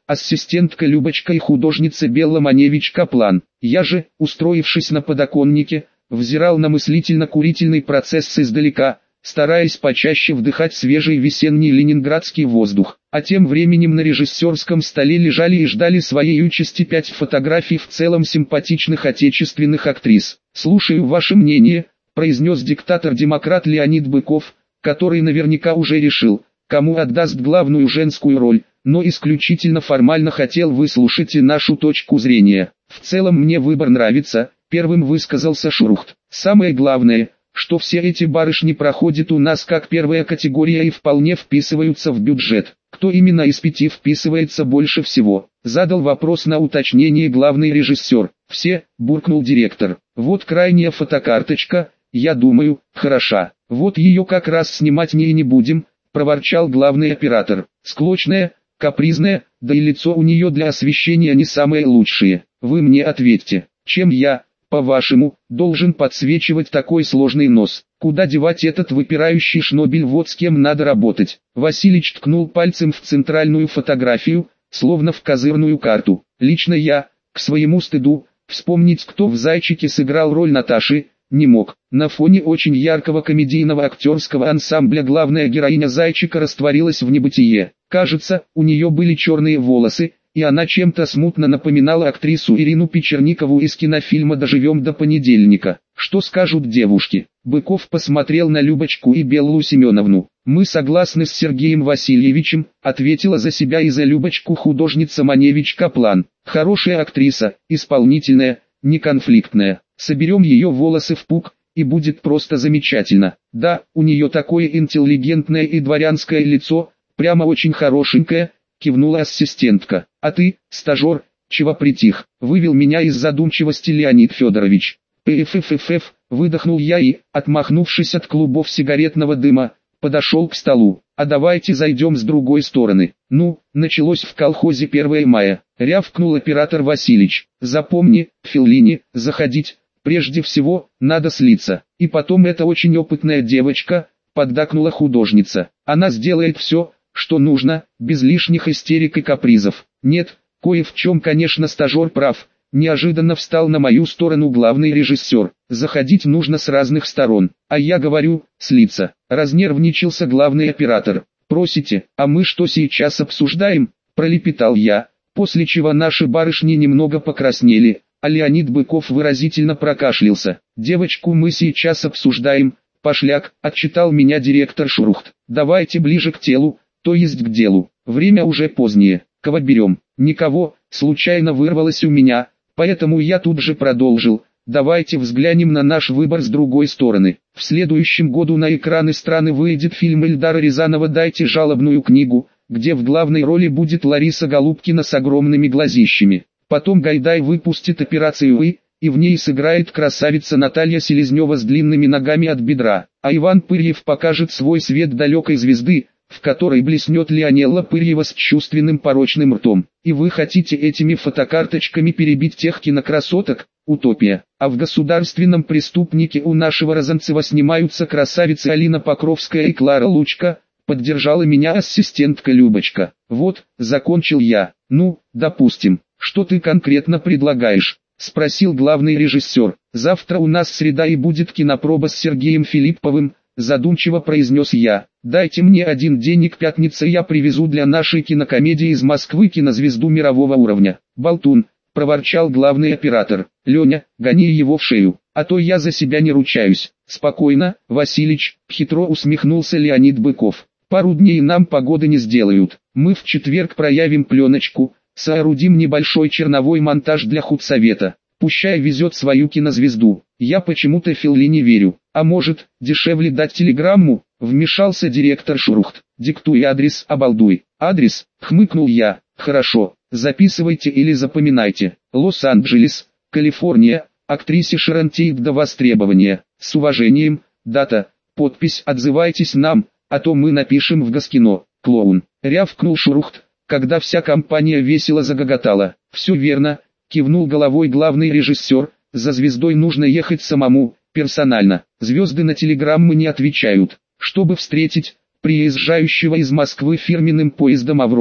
ассистентка Любочка и художница Белла Маневич-Каплан. Я же, устроившись на подоконнике, взирал на мыслительно-курительный процесс издалека, стараясь почаще вдыхать свежий весенний ленинградский воздух. А тем временем на режиссерском столе лежали и ждали своей участи 5 фотографий в целом симпатичных отечественных актрис. «Слушаю ваше мнение», – произнес диктатор-демократ Леонид Быков, который наверняка уже решил, кому отдаст главную женскую роль, но исключительно формально хотел выслушать и нашу точку зрения. «В целом мне выбор нравится», – первым высказался Шурухт. «Самое главное, что все эти барышни проходят у нас как первая категория и вполне вписываются в бюджет». «Кто именно из 5 вписывается больше всего?» – задал вопрос на уточнение главный режиссер. «Все», – буркнул директор. «Вот крайняя фотокарточка, я думаю, хороша. Вот ее как раз снимать не будем», – проворчал главный оператор. «Склочная, капризная, да и лицо у нее для освещения не самое лучшее. Вы мне ответьте, чем я, по-вашему, должен подсвечивать такой сложный нос? Куда девать этот выпирающий шнобель, вот с кем надо работать?» Василич ткнул пальцем в центральную фотографию, словно в козырную карту. «Лично я, к своему стыду, вспомнить, кто в «Зайчике» сыграл роль Наташи, не мог. На фоне очень яркого комедийного актерского ансамбля главная героиня «Зайчика» растворилась в небытие. Кажется, у нее были черные волосы, и она чем-то смутно напоминала актрису Ирину Печерникову из кинофильма «Доживем до понедельника». «Что скажут девушки?» Быков посмотрел на Любочку и Беллу Семеновну. «Мы согласны с Сергеем Васильевичем», ответила за себя и за Любочку художница Маневич-Каплан. «Хорошая актриса, исполнительная, неконфликтная. Соберем ее волосы в пук, и будет просто замечательно. Да, у нее такое интеллигентное и дворянское лицо, прямо очень хорошенькое», кивнула ассистентка. «А ты, стажер, чего притих?» Вывел меня из задумчивости Леонид Федорович. «Пфффф», выдохнул я и, отмахнувшись от клубов сигаретного дыма, подошел к столу. «А давайте зайдем с другой стороны». «Ну, началось в колхозе 1 мая», рявкнул оператор Василич. «Запомни, Феллини, заходить, прежде всего, надо слиться. И потом эта очень опытная девочка», поддакнула художница. «Она сделает все, что нужно, без лишних истерик и капризов». «Нет, кое в чем, конечно, стажер прав», неожиданно встал на мою сторону главный режиссер. «Заходить нужно с разных сторон, а я говорю, слиться». Разнервничался главный оператор. «Просите, а мы что сейчас обсуждаем?» пролепетал я, после чего наши барышни немного покраснели, а Леонид Быков выразительно прокашлялся. «Девочку мы сейчас обсуждаем, пошляк», отчитал меня директор Шурухт. «Давайте ближе к телу, то есть к делу. Время уже позднее. Кого берем?» «Никого», случайно вырвалось у меня, поэтому я тут же продолжил. «Давайте взглянем на наш выбор с другой стороны. В следующем году на экраны страны выйдет фильм Эльдара Рязанова «Дайте жалобную книгу», где в главной роли будет Лариса Голубкина с огромными глазищами. Потом Гайдай выпустит «Операцию И», и в ней сыграет красавица Наталья Селезнева с длинными ногами от бедра, а Иван Пырьев покажет свой «Свет далекой звезды», в которой блеснет Леонелла Пырьева с чувственным порочным ртом. И вы хотите этими фотокарточками перебить тех кинокрасоток? Утопия. А в «Государственном преступнике» у нашего Розанцева снимаются красавицы Алина Покровская и Клара Лучка, поддержала меня ассистентка Любочка. «Вот», закончил я. «Ну, допустим, что ты конкретно предлагаешь?» спросил главный режиссер. «Завтра у нас среда и будет кинопроба с Сергеем Филипповым», задумчиво произнес я. «Дайте мне один день, к пятнице я привезу для нашей кинокомедии из Москвы кинозвезду мирового уровня». «Болтун», проворчал главный оператор. «Леня, гони его в шею, а то я за себя не ручаюсь». «Спокойно, Василич», хитро усмехнулся Леонид Быков. «Пару дней нам погоды не сделают. Мы в четверг проявим пленочку, соорудим небольшой черновой монтаж для худсовета. Пущай везет свою кинозвезду. Я почему-то Феллини верю. А может, дешевле дать телеграмму?» Вмешался директор Шурухт. «Диктуй адрес, обалдуй». «Адрес?» хмыкнул я. «Хорошо, записывайте или запоминайте. Лос-Анджелес, Калифорния, актрисе Шерон Тейт до востребования. С уважением, дата, подпись. Отзывайтесь нам, а то мы напишем в Госкино. Клоун». Рявкнул Шурухт, когда вся компания весело загоготала. «Все верно», кивнул головой главный режиссер. «За звездой нужно ехать самому, персонально. Звезды на телеграммы не отвечают. Чтобы встретить приезжающего из Москвы фирменным поездом «Аврора»,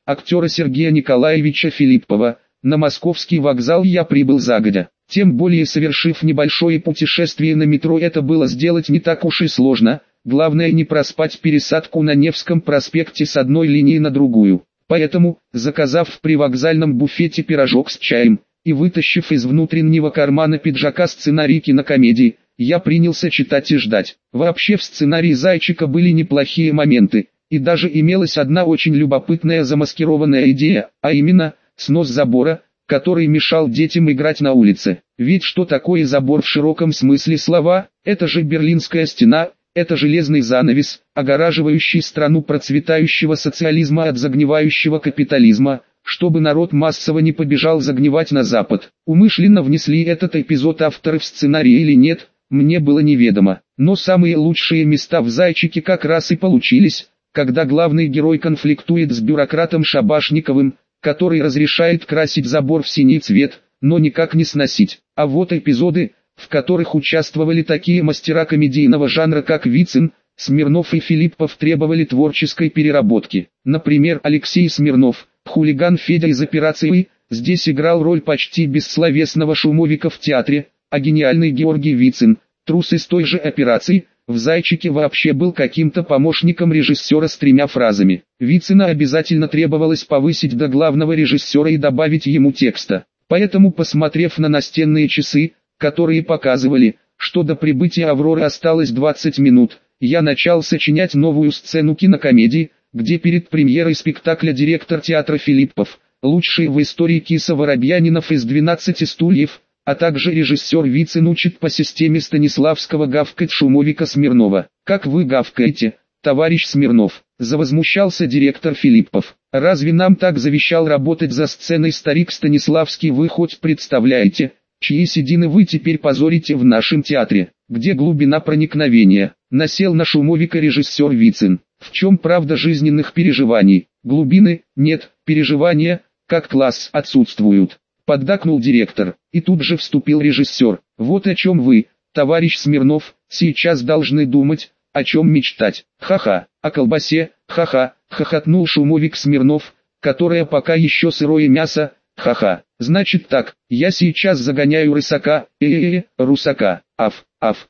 актера Сергея Николаевича Филиппова. На московский вокзал я прибыл загодя. Тем более, совершив небольшое путешествие на метро, это было сделать не так уж и сложно. Главное не проспать пересадку на Невском проспекте с одной линии на другую. Поэтому, заказав в привокзальном буфете пирожок с чаем и вытащив из внутреннего кармана пиджака сценарий кинокомедии, я принялся читать и ждать. Вообще в сценарии «Зайчика» были неплохие моменты, и даже имелась одна очень любопытная замаскированная идея, а именно, снос забора, который мешал детям играть на улице. Ведь что такое забор в широком смысле слова? Это же Берлинская стена, это железный занавес, огораживающий страну процветающего социализма от загнивающего капитализма, чтобы народ массово не побежал загнивать на Запад. Умышленно внесли этот эпизод авторы в сценарий или нет, мне было неведомо. Но самые лучшие места в «Зайчике» как раз и получились, когда главный герой конфликтует с бюрократом Шабашниковым, который разрешает красить забор в синий цвет, но никак не сносить. А вот эпизоды, в которых участвовали такие мастера комедийного жанра, как Вицин, Смирнов и Филиппов, требовали творческой переработки. Например, Алексей Смирнов, хулиган Федя из «Операции», здесь играл роль почти бессловесного шумовика в театре, а гениальный Георгий Вицин, трус из той же «Операции», в «Зайчике» вообще был каким-то помощником режиссера с 3 фразами. Вицина обязательно требовалось повысить до главного режиссера и добавить ему текста. Поэтому, посмотрев на настенные часы, которые показывали, что до прибытия Авроры осталось 20 минут, я начал сочинять новую сцену кинокомедии, где перед премьерой спектакля директор театра Филиппов, лучший в истории Киса Воробьянинов из «12 стульев», а также режиссер Вицин учит по системе Станиславского гавкать шумовика Смирнова. «Как вы гавкаете, товарищ Смирнов?» — завозмущался директор Филиппов. «Разве нам так завещал работать за сценой старик Станиславский? Вы хоть представляете, чьи седины вы теперь позорите в нашем театре? Где глубина проникновения?» Насел на шумовика режиссер Вицин. «В чем правда жизненных переживаний? Глубины нет, переживания, как класс, отсутствуют», — поддакнул директор. И тут же вступил режиссер. «Вот о чем вы, товарищ Смирнов, сейчас должны думать, о чем мечтать. Ха-ха, о колбасе, ха-ха», — хохотнул шумовик Смирнов, которое пока еще сырое мясо, ха-ха. «Значит так, я сейчас загоняю рысака, русака, аф,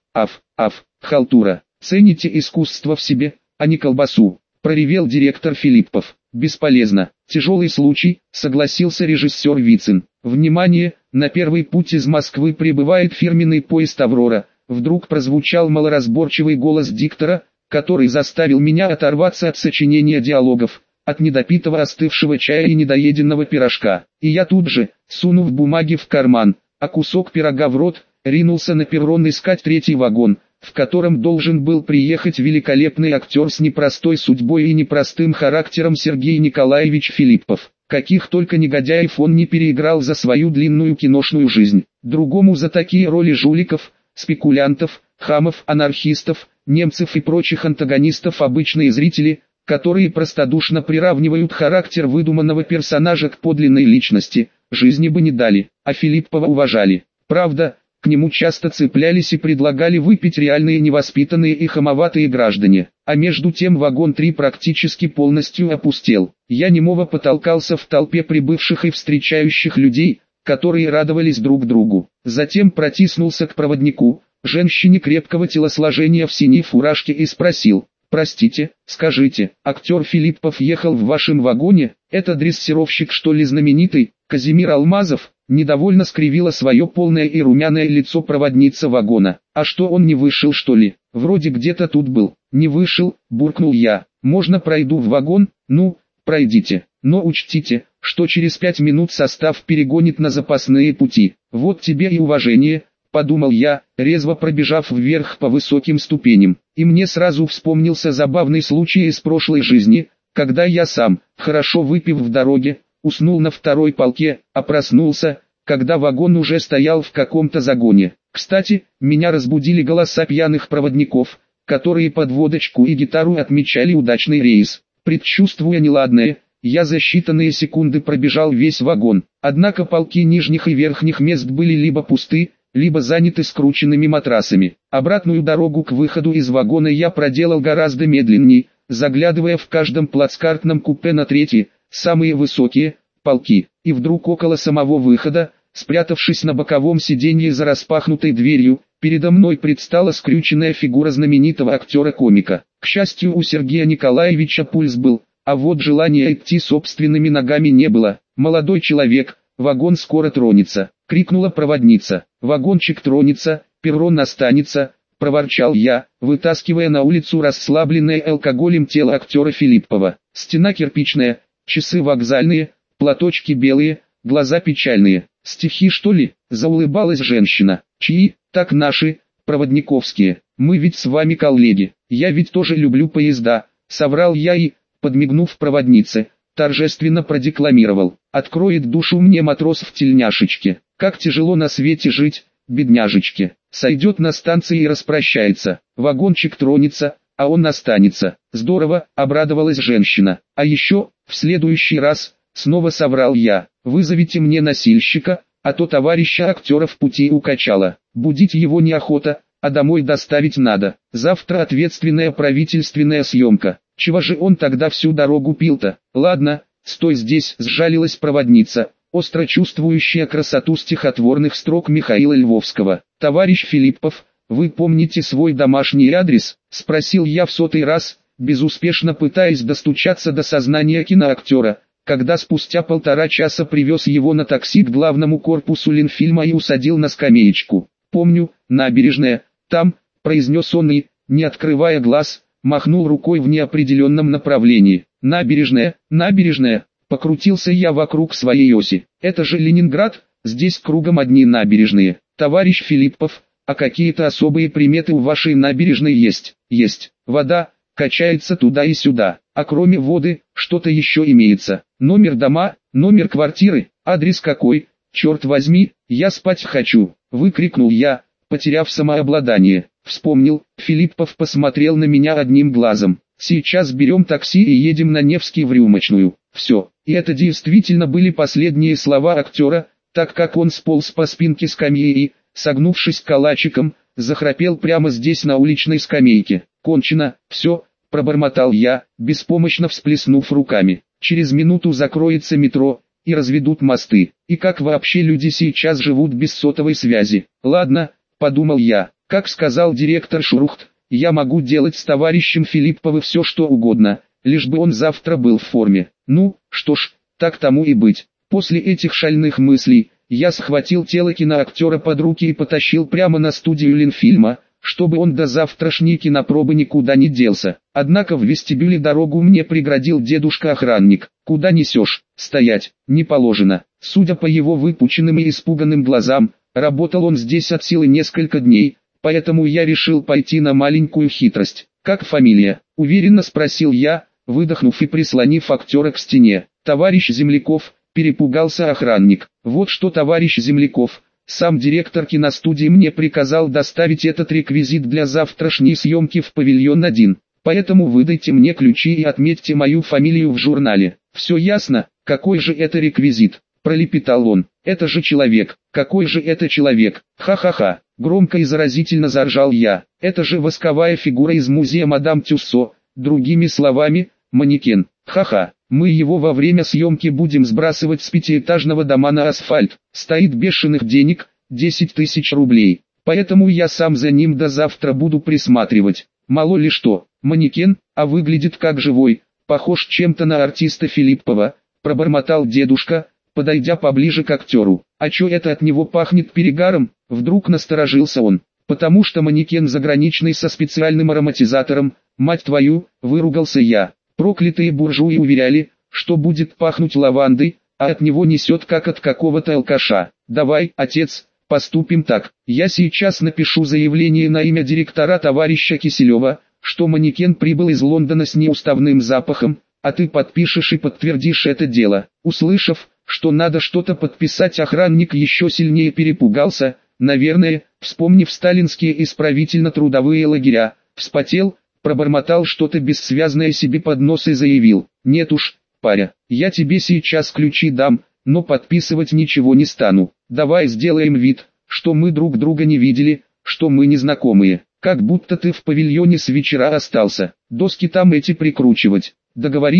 халтура. Цените искусство в себе, а не колбасу», — проревел директор Филиппов. «Бесполезно. Тяжелый случай», — согласился режиссер Вицин. «Внимание, на первый путь из Москвы прибывает фирменный поезд «Аврора». Вдруг прозвучал малоразборчивый голос диктора, который заставил меня оторваться от сочинения диалогов, от недопитого остывшего чая и недоеденного пирожка. И я тут же, сунув бумаги в карман, а кусок пирога в рот, ринулся на перрон искать 3-й вагон, в котором должен был приехать великолепный актер с непростой судьбой и непростым характером Сергей Николаевич Филиппов. Каких только негодяев он не переиграл за свою длинную киношную жизнь. Другому за такие роли жуликов, спекулянтов, хамов, анархистов, немцев и прочих антагонистов обычные зрители, которые простодушно приравнивают характер выдуманного персонажа к подлинной личности, жизни бы не дали, а Филиппова уважали. Правда, к нему часто цеплялись и предлагали выпить реальные невоспитанные и хамоватые граждане. А между тем вагон 3 практически полностью опустел. Я немого потолкался в толпе прибывших и встречающих людей, которые радовались друг другу. Затем протиснулся к проводнику, женщине крепкого телосложения в синей фуражке, и спросил: «Простите, скажите, актер Филиппов ехал в вашем вагоне? Это дрессировщик, что ли, знаменитый, Казимир Алмазов?» Недовольно скривила свое полное и румяное лицо проводница вагона. «А что, он не вышел, что ли? Вроде где-то тут был». «Не вышел», буркнул я. «Можно пройду в вагон?» «Ну, пройдите. Но учтите, что через 5 минут состав перегонит на запасные пути. Вот тебе и уважение», подумал я, резво пробежав вверх по высоким ступеням. И мне сразу вспомнился забавный случай из прошлой жизни, когда я сам, хорошо выпив в дороге, уснул на 2-й полке, а проснулся, когда вагон уже стоял в каком-то загоне. Кстати, меня разбудили голоса пьяных проводников, которые под водочку и гитару отмечали удачный рейс. Предчувствуя неладное, я за считанные секунды пробежал весь вагон. Однако полки нижних и верхних мест были либо пусты, либо заняты скрученными матрасами. Обратную дорогу к выходу из вагона я проделал гораздо медленнее, заглядывая в каждом плацкартном купе на 3-й, самые высокие, полки. И вдруг около самого выхода, спрятавшись на боковом сиденье за распахнутой дверью, передо мной предстала скрюченная фигура знаменитого актера-комика. К счастью, у Сергея Николаевича пульс был, а вот желания идти собственными ногами не было. «Молодой человек, вагон скоро тронется», — крикнула проводница. «Вагончик тронется, перрон останется», — проворчал я, вытаскивая на улицу расслабленное алкоголем тело актера Филиппова. Стена кирпичная, часы вокзальные, платочки белые, глаза печальные. «Стихи что ли?» — заулыбалась женщина. «Чьи?» «Так наши, проводниковские. Мы ведь с вами коллеги. Я ведь тоже люблю поезда», — соврал я и, подмигнув проводнице, торжественно продекламировал. «Откроет душу мне матрос в тельняшечке. Как тяжело на свете жить, бедняжечке. Сойдет на станции и распрощается. Вагончик тронется, а он останется». «Здорово», — обрадовалась женщина. «А еще, в следующий раз», — снова соврал я, «вызовите мне носильщика, а то товарища актера в пути укачало. Будить его неохота, а домой доставить надо. Завтра ответственная правительственная съемка. Чего же он тогда всю дорогу пил-то?» «Ладно, стой здесь», — сжалилась проводница, остро чувствующая красоту стихотворных строк Михаила Львовского. «Товарищ Филиппов, вы помните свой домашний адрес?» — спросил я в 100-й раз, безуспешно пытаясь достучаться до сознания киноактера, когда спустя 1,5 часа привез его на такси к главному корпусу Ленфильма и усадил на скамеечку. «Помню, набережная, там», — произнес он и, не открывая глаз, махнул рукой в неопределенном направлении. «Набережная, набережная», — покрутился я вокруг своей оси. «Это же Ленинград, здесь кругом одни набережные. Товарищ Филиппов, а какие-то особые приметы у вашей набережной есть?» «Есть. Вода качается туда и сюда. А кроме воды, что-то еще имеется. Номер дома, номер квартиры, адрес какой, черт возьми, я спать хочу», — выкрикнул я, потеряв самообладание. Вспомнил, Филиппов посмотрел на меня одним глазом. «Сейчас берем такси и едем на Невский в Рюмочную». Все. И это действительно были последние слова актера, так как он сполз по спинке скамьи и, согнувшись калачиком, захрапел прямо здесь на уличной скамейке. «Кончено, все», — пробормотал я, беспомощно всплеснув руками. «Через минуту закроется метро, и разведут мосты. И как вообще люди сейчас живут без сотовой связи?» «Ладно», — подумал я, — «как сказал директор Шурухт, я могу делать с товарищем Филипповым все что угодно, лишь бы он завтра был в форме. Ну, что ж, так тому и быть». После этих шальных мыслей, я схватил тело киноактера под руки и потащил прямо на студию Ленфильма, чтобы он до завтрашней кинопробы никуда не делся. Однако в вестибюле дорогу мне преградил дедушка-охранник. «Куда несешь? Стоять, не положено». Судя по его выпученным и испуганным глазам, работал он здесь от силы несколько дней, поэтому я решил пойти на маленькую хитрость. «Как фамилия?» — уверенно спросил я, выдохнув и прислонив актера к стене. «Товарищ Земляков», — перепугался охранник. «Вот что, товарищ Земляков, сам директор киностудии мне приказал доставить этот реквизит для завтрашней съемки в павильон 1, поэтому выдайте мне ключи и отметьте мою фамилию в журнале». «Все ясно, какой же это реквизит?» — пролепетал он. «Это же человек, какой же это человек, ха-ха-ха», — громко и заразительно заржал я. «Это же восковая фигура из музея мадам Тюссо, другими словами, манекен, ха-ха. Мы его во время съемки будем сбрасывать с 5-этажного дома на асфальт. Стоит бешеных денег, 10 000 рублей. Поэтому я сам за ним до завтра буду присматривать. Мало ли что, манекен, а выглядит как живой, похож чем-то на артиста Филиппова», — пробормотал дедушка, подойдя поближе к актеру. «А чё это от него пахнет перегаром?» — вдруг насторожился он. «Потому что манекен заграничный со специальным ароматизатором, мать твою», — выругался я. Проклятые буржуи уверяли, что будет пахнуть лавандой, а от него несет как от какого-то алкаша. «Давай, отец, поступим так. Я сейчас напишу заявление на имя директора товарища Киселева, что манекен прибыл из Лондона с неуставным запахом, а ты подпишешь и подтвердишь это дело». Услышав, что надо что-то подписать, охранник еще сильнее перепугался, наверное, вспомнив сталинские исправительно-трудовые лагеря, вспотел, пробормотал что-то бессвязное себе под нос и заявил: «Нет уж, паря, я тебе сейчас ключи дам, но подписывать ничего не стану. Давай сделаем вид, что мы друг друга не видели, что мы не знакомые, как будто ты в павильоне с вечера остался, доски там эти прикручивать. Договорились?»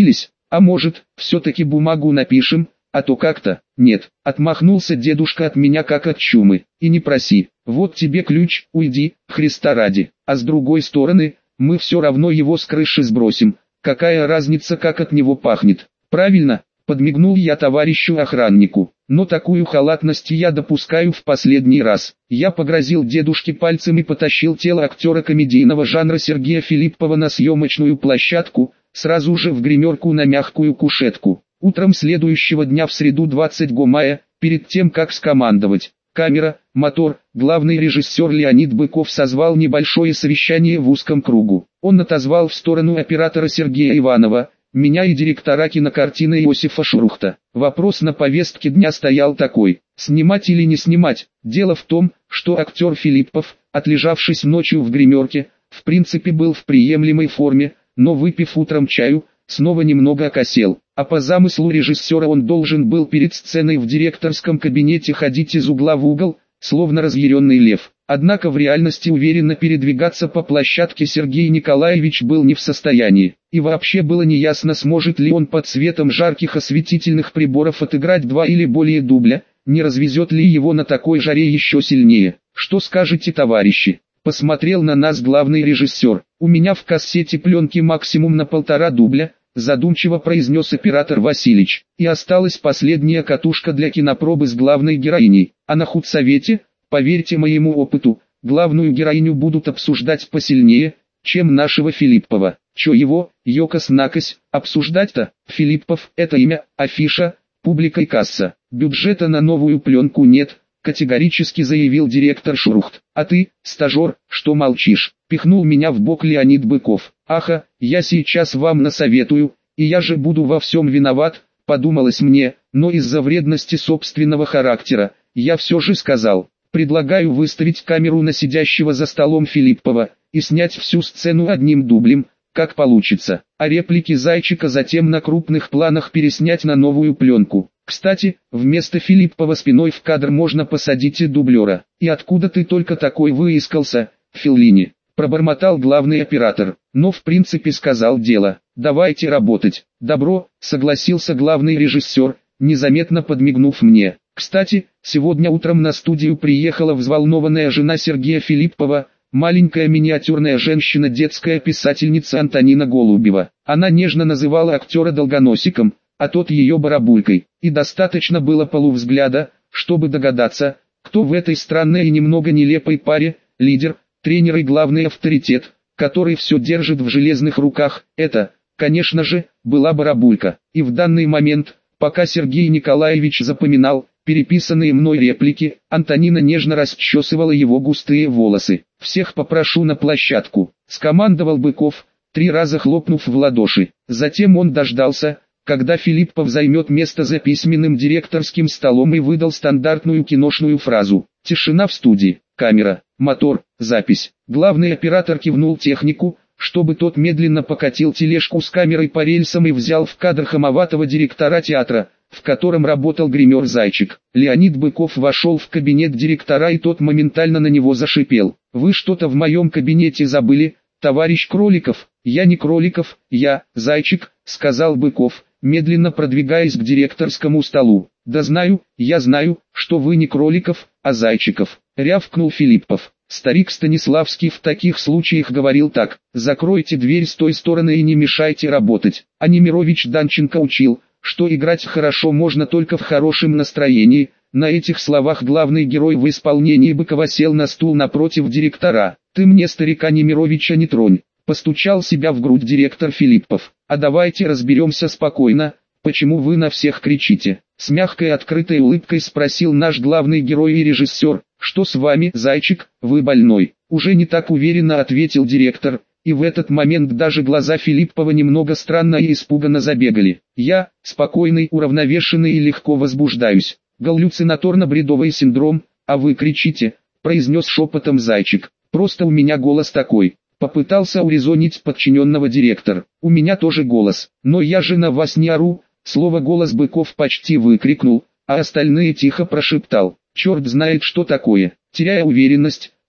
А может, все-таки бумагу напишем, а то как-то, нет, отмахнулся дедушка от меня как от чумы, и не проси, вот тебе ключ, уйди, Христа ради, а с другой стороны, мы все равно его с крыши сбросим, какая разница как от него пахнет, правильно, подмигнул я товарищу охраннику, но такую халатность я допускаю в последний раз, я погрозил дедушке пальцем и потащил тело актера комедийного жанра Сергея Филиппова на съемочную площадку, сразу же в гримерку на мягкую кушетку. Утром следующего дня в среду 20 мая, перед тем как скомандовать «Камера, мотор», главный режиссер Леонид Быков созвал небольшое совещание в узком кругу. Он отозвал в сторону оператора Сергея Иванова, меня и директора кинокартины Иосифа Шурухта. Вопрос на повестке дня стоял такой: снимать или не снимать. Дело в том, что актер Филиппов, отлежавшись ночью в гримерке, в принципе был в приемлемой форме, но выпив утром чаю, снова немного окосел, а по замыслу режиссера он должен был перед сценой в директорском кабинете ходить из угла в угол, словно разъяренный лев. Однако в реальности уверенно передвигаться по площадке Сергей Николаевич был не в состоянии, и вообще было неясно, сможет ли он под светом жарких осветительных приборов отыграть 2 или более дубля, не развезет ли его на такой жаре еще сильнее. «Что скажете, товарищи?» Посмотрел на нас главный режиссер. «У меня в кассете пленки максимум на 1,5 дубля», задумчиво произнес оператор Василич. «И осталась последняя катушка для кинопробы с главной героиней. А на худсовете, поверьте моему опыту, главную героиню будут обсуждать посильнее, чем нашего Филиппова. Чё его, ёкос-накось, обсуждать-то? Филиппов — это имя, афиша, публика и касса. Бюджета на новую пленку нет», категорически заявил директор Шурухт. «А ты, стажер, что молчишь?» Пихнул меня в бок Леонид Быков. «Аха, я сейчас вам насоветую, и я же буду во всем виноват», подумалось мне, но из-за вредности собственного характера, я все же сказал: «Предлагаю выставить камеру на сидящего за столом Филиппова, и снять всю сцену одним дублем, как получится, а реплики Зайчика затем на крупных планах переснять на новую пленку. Кстати, вместо Филиппова спиной в кадр можно посадить и дублера». «И откуда ты только такой выискался, Феллини?» Пробормотал главный оператор, но в принципе сказал дело. «Давайте работать». «Добро», согласился главный режиссер, незаметно подмигнув мне. «Кстати, сегодня утром на студию приехала взволнованная жена Сергея Филиппова, маленькая миниатюрная женщина, детская писательница Антонина Голубева. Она нежно называла актера долгоносиком, а тот ее барабулькой, и достаточно было полувзгляда, чтобы догадаться, кто в этой странной и немного нелепой паре лидер, тренер и главный авторитет, который все держит в железных руках. Это, конечно же, была барабулька. И в данный момент, пока Сергей Николаевич запоминал переписанные мной реплики, Антонина нежно расчесывала его густые волосы. «Всех попрошу на площадку», — скомандовал Быков, 3 раза хлопнув в ладоши. Затем он дождался, когда Филиппов займет место за письменным директорским столом, и выдал стандартную киношную фразу: «Тишина в студии, камера, мотор, запись». Главный оператор кивнул технику, чтобы тот медленно покатил тележку с камерой по рельсам и взял в кадр хамоватого директора театра, в котором работал гример Зайчик. Леонид Быков вошел в кабинет директора, и тот моментально на него зашипел: «Вы что-то в моем кабинете забыли, товарищ Кроликов?» «Я не Кроликов, я Зайчик», — сказал Быков, медленно продвигаясь к директорскому столу. «Да знаю, я знаю, что вы не Кроликов, а Зайчиков», — рявкнул Филиппов. Старик Станиславский в таких случаях говорил так: «Закройте дверь с той стороны и не мешайте работать». А Немирович Данченко учил, что играть хорошо можно только в хорошем настроении. На этих словах главный герой в исполнении Быкова сел на стул напротив директора. «Ты мне старика Немировича не тронь», — постучал себя в грудь директор Филиппов. «А давайте разберемся спокойно, почему вы на всех кричите?» С мягкой открытой улыбкой спросил наш главный герой и режиссер. «Что с вами, Зайчик, вы больной?» Уже не так уверенно ответил директор, и в этот момент даже глаза Филиппова немного странно и испуганно забегали. «Я, спокойный, уравновешенный и легко возбуждаюсь. Галлюцинаторно-бредовый синдром, а вы кричите», — произнес шепотом Зайчик. «Просто у меня голос такой». Попытался урезонить подчиненного директор. «У меня тоже голос, но я же на вас не ору». Слово «голос» Быков почти выкрикнул, а остальные тихо прошептал. «Черт знает что такое». Теряя уверенность,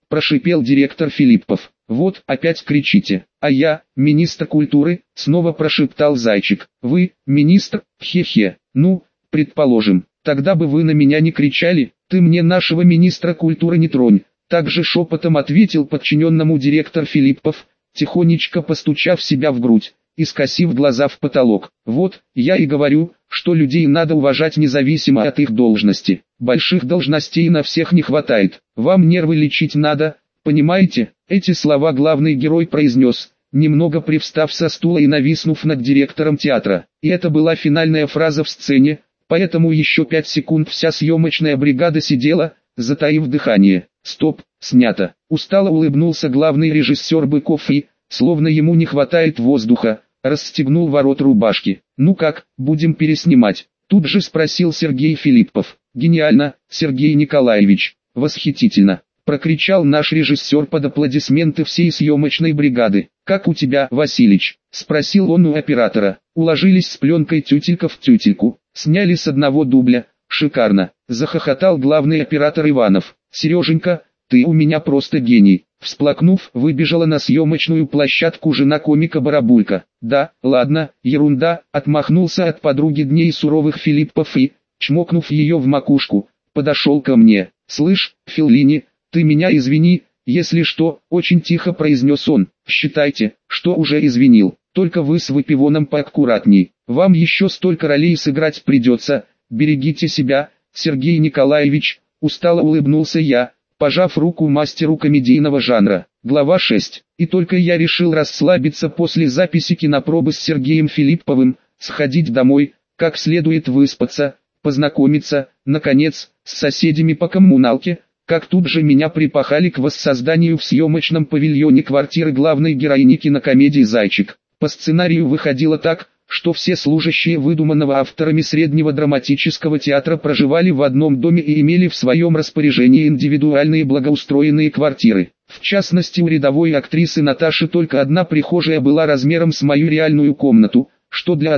прошипел директор Филиппов. Вот, опять кричите. А я, министр культуры, снова прошептал Зайчик. Вы, министр, хе-хе. Ну, предположим, тогда бы вы на меня не кричали, ты мне нашего министра культуры не тронь. Также шепотом ответил подчиненному директор Филиппов, тихонечко постучав себя в грудь и скосив глаза в потолок. Вот, я и говорю, что людей надо уважать независимо от их должности. Больших должностей на всех не хватает. Вам нервы лечить надо, понимаете? Эти слова главный герой произнес, немного привстав со стула и нависнув над директором театра. И это была финальная фраза в сцене, поэтому еще 5 секунд вся съемочная бригада сидела, затаив дыхание. Стоп, снято. Устало улыбнулся главный режиссер Быков и, словно ему не хватает воздуха, расстегнул ворот рубашки. «Ну как, будем переснимать?» Тут же спросил Сергей Филиппов. «Гениально, Сергей Николаевич, восхитительно!» Прокричал наш режиссер под аплодисменты всей съемочной бригады. «Как у тебя, Василич?» Спросил он у оператора. Уложились с пленкой тютелька в тютельку. Сняли с одного дубля. Шикарно. Захохотал главный оператор Иванов. «Сереженька, ты у меня просто гений». Всплакнув, выбежала на съемочную площадку жена комика Барабулька. «Да, ладно, ерунда», отмахнулся от подруги дней суровых Филиппов и, чмокнув ее в макушку, подошел ко мне. «Слышь, Феллини, ты меня извини, если что», очень тихо произнес он. «Считайте, что уже извинил, только вы с Выпивоном поаккуратней, вам еще столько ролей сыграть придется, берегите себя, Сергей Николаевич», устало улыбнулся я, пожав руку мастеру комедийного жанра. Глава 6. И только я решил расслабиться после записи кинопробы с Сергеем Филипповым, сходить домой, как следует выспаться, познакомиться, наконец, с соседями по коммуналке, как тут же меня припахали к воссозданию в съемочном павильоне квартиры главной героини кинокомедии «Зайчик». По сценарию выходило так, что все служащие выдуманного авторами среднего драматического театра проживали в одном доме и имели в своем распоряжении индивидуальные благоустроенные квартиры. В частности, у рядовой актрисы Наташи только одна прихожая была размером с мою реальную комнату, что для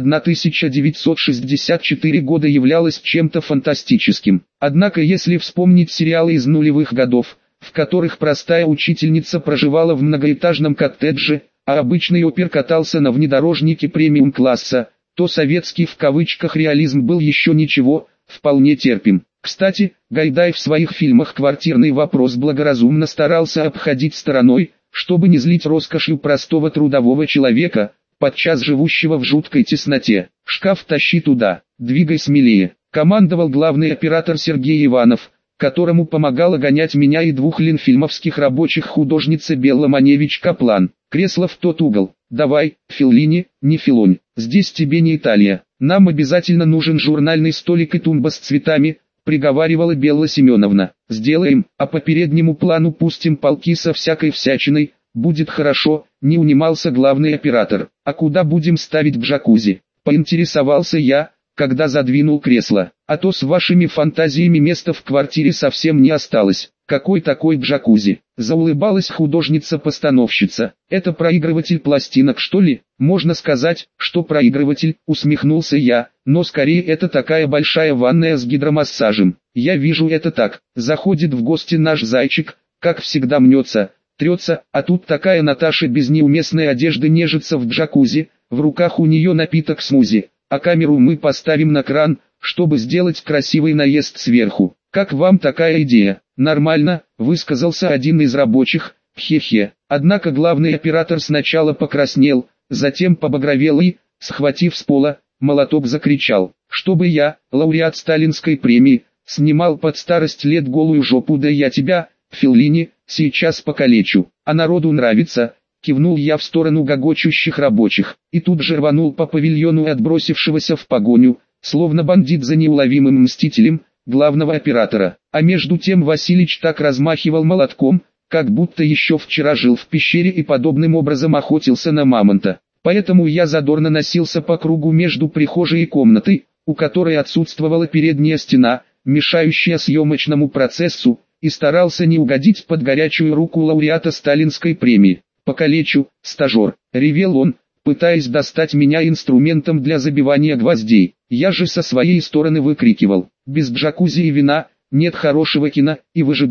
1964 года являлось чем-то фантастическим. Однако если вспомнить сериалы из нулевых годов, в которых простая учительница проживала в многоэтажном коттедже, а обычный опер катался на внедорожнике премиум-класса, то советский в кавычках реализм был еще ничего, вполне терпим. Кстати, Гайдай в своих фильмах квартирный вопрос благоразумно старался обходить стороной, чтобы не злить роскошью простого трудового человека, подчас живущего в жуткой тесноте. «Шкаф тащи туда, двигай смелее», командовал главный оператор Сергей Иванов, которому помогала гонять меня и двух ленфильмовских рабочих художница Белла Маневич-Каплан. «Кресло в тот угол, давай, Феллини, не филонь, здесь тебе не Италия, нам обязательно нужен журнальный столик и тумба с цветами», приговаривала Белла Семеновна. «Сделаем, а по переднему плану пустим полки со всякой всячиной, будет хорошо», не унимался главный оператор. «А куда будем ставить джакузи?» поинтересовался я, когда задвинул кресло. «А то с вашими фантазиями места в квартире совсем не осталось». «Какой такой джакузи?» заулыбалась художница-постановщица. «Это проигрыватель пластинок, что ли?» «Можно сказать, что проигрыватель», усмехнулся я, «но скорее это такая большая ванная с гидромассажем». «Я вижу это так. Заходит в гости наш зайчик, как всегда мнется, трется, а тут такая Наташа без неуместной одежды нежится в джакузи, в руках у нее напиток смузи, а камеру мы поставим на кран, чтобы сделать красивый наезд сверху. Как вам такая идея?» «Нормально», высказался один из рабочих, хе-хе. Однако главный оператор сначала покраснел, затем побагровел и, схватив с пола, молоток закричал: «Чтобы я, лауреат сталинской премии, снимал под старость лет голую жопу, да я тебя, Феллини, сейчас покалечу». «А народу нравится», кивнул я в сторону гогочущих рабочих, и тут же рванул по павильону отбросившегося в погоню, словно бандит за неуловимым мстителем, главного оператора. А между тем Василич так размахивал молотком, как будто еще вчера жил в пещере и подобным образом охотился на мамонта. Поэтому я задорно носился по кругу между прихожей и комнатой, у которой отсутствовала передняя стена, мешающая съемочному процессу, и старался не угодить под горячую руку лауреата сталинской премии. «Покалечу, стажер», — ревел он, пытаясь достать меня инструментом для забивания гвоздей. Я же со своей стороны выкрикивал: «Без джакузи и вина нет хорошего кино», и выжидал,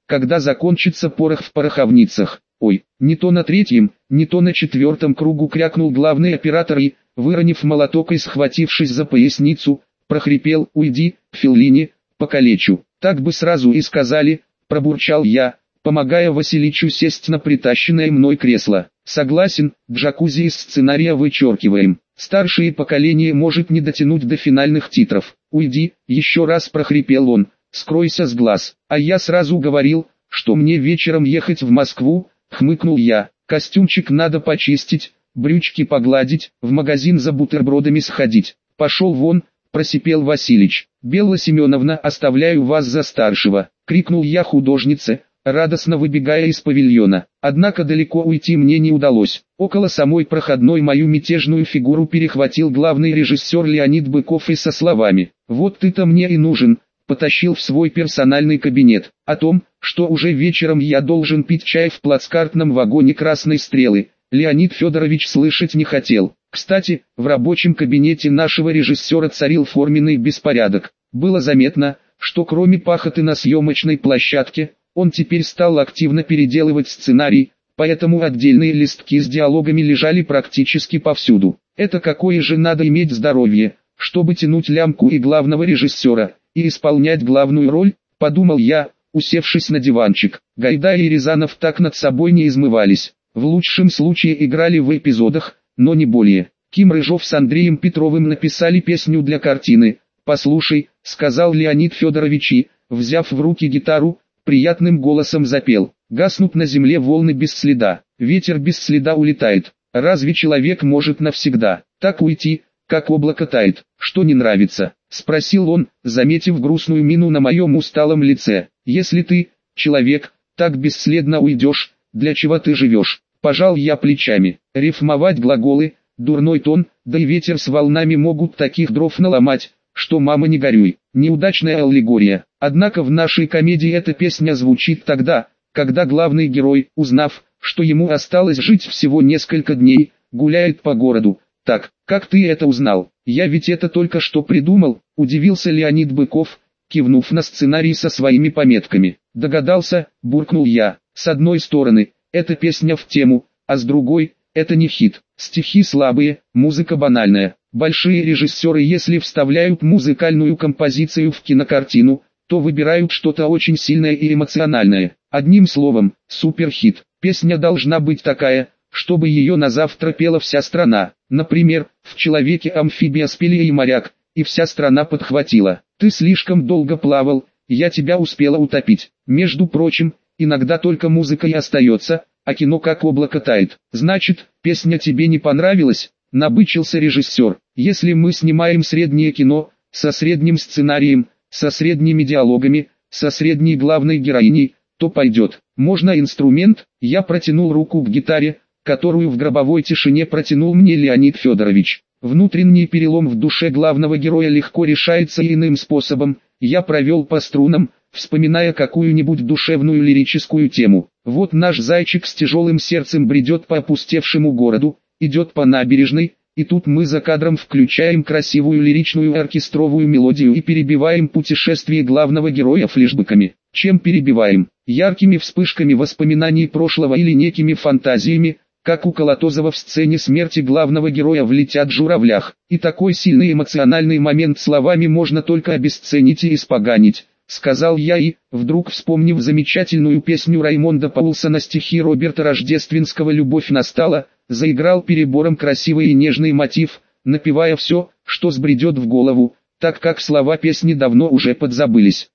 когда закончится порох в пороховницах. Ой, не то на третьем, не то на четвертом кругу крякнул главный оператор и, выронив молоток и схватившись за поясницу, прохрипел: «Уйди, Феллини, покалечу». «Так бы сразу и сказали», пробурчал я, помогая Василичу сесть на притащенное мной кресло. «Согласен, джакузи из сценария вычеркиваем. Старшее поколение может не дотянуть до финальных титров». «Уйди», еще раз прохрипел он, «скройся с глаз». «А я сразу говорил, что мне вечером ехать в Москву», хмыкнул я. «Костюмчик надо почистить, брючки погладить, в магазин за бутербродами сходить». «Пошел вон», просипел Василич. «Белла Семеновна, оставляю вас за старшего», крикнул я художнице, радостно выбегая из павильона. Однако далеко уйти мне не удалось. Около самой проходной мою мятежную фигуру перехватил главный режиссер Леонид Быков и со словами: «Вот ты-то мне и нужен», потащил в свой персональный кабинет. О том, что уже вечером я должен пить чай в плацкартном вагоне «Красной стрелы», Леонид Федорович слышать не хотел. Кстати, в рабочем кабинете нашего режиссера царил форменный беспорядок. Было заметно, что кроме пахоты на съемочной площадке, он теперь стал активно переделывать сценарий, поэтому отдельные листки с диалогами лежали практически повсюду. Это какое же надо иметь здоровье, чтобы тянуть лямку и главного режиссера, и исполнять главную роль, подумал я, усевшись на диванчик. Гайдай и Рязанов так над собой не измывались. В лучшем случае играли в эпизодах, но не более. Ким Рыжов с Андреем Петровым написали песню для картины. «Послушай», — сказал Леонид Федорович и, взяв в руки гитару, приятным голосом запел: «Гаснут на земле волны без следа, ветер без следа улетает. Разве человек может навсегда так уйти, как облако тает? Что не нравится?» — спросил он, заметив грустную мину на моем усталом лице. «Если ты, человек, так бесследно уйдешь, для чего ты живешь?» Пожал я плечами. Рифмовать глаголы, дурной тон, да и ветер с волнами могут таких дров наломать, что мама не горюй. Неудачная аллегория. Однако в нашей комедии эта песня звучит тогда, когда главный герой, узнав, что ему осталось жить всего несколько дней, гуляет по городу. «Так, как ты это узнал? Я ведь это только что придумал», — удивился Леонид Быков, кивнув на сценарий со своими пометками. «Догадался», — буркнул я. «С одной стороны, эта песня в тему, а с другой, это не хит. Стихи слабые, музыка банальная. Большие режиссеры, если вставляют музыкальную композицию в кинокартину, то выбирают что-то очень сильное и эмоциональное. Одним словом, суперхит. Песня должна быть такая, чтобы ее на завтра пела вся страна. Например, в «Человеке-амфибия» спели и «Моряк», и вся страна подхватила. «Ты слишком долго плавал, я тебя успела утопить». Между прочим, иногда только музыка и остается, а кино как облако тает. «Значит, песня тебе не понравилась?» — набычился режиссер. «Если мы снимаем среднее кино, со средним сценарием, со средними диалогами, со средней главной героиней, то пойдет. Можно инструмент?» Я протянул руку к гитаре, которую в гробовой тишине протянул мне Леонид Федорович. Внутренний перелом в душе главного героя легко решается иным способом. Я провел по струнам, вспоминая какую-нибудь душевную лирическую тему. Вот наш зайчик с тяжелым сердцем бредет по опустевшему городу, идет по набережной, и тут мы за кадром включаем красивую лиричную оркестровую мелодию и перебиваем путешествие главного героя флешбэками. Чем перебиваем? Яркими вспышками воспоминаний прошлого или некими фантазиями, как у Колотозова в сцене смерти главного героя в «Летят журавлях». И такой сильный эмоциональный момент словами можно только обесценить и испоганить, сказал я и, вдруг вспомнив замечательную песню Раймонда Паулсона стихи Роберта Рождественского «Любовь настала», заиграл перебором красивый и нежный мотив, напевая все, что сбредет в голову, так как слова песни давно уже подзабылись.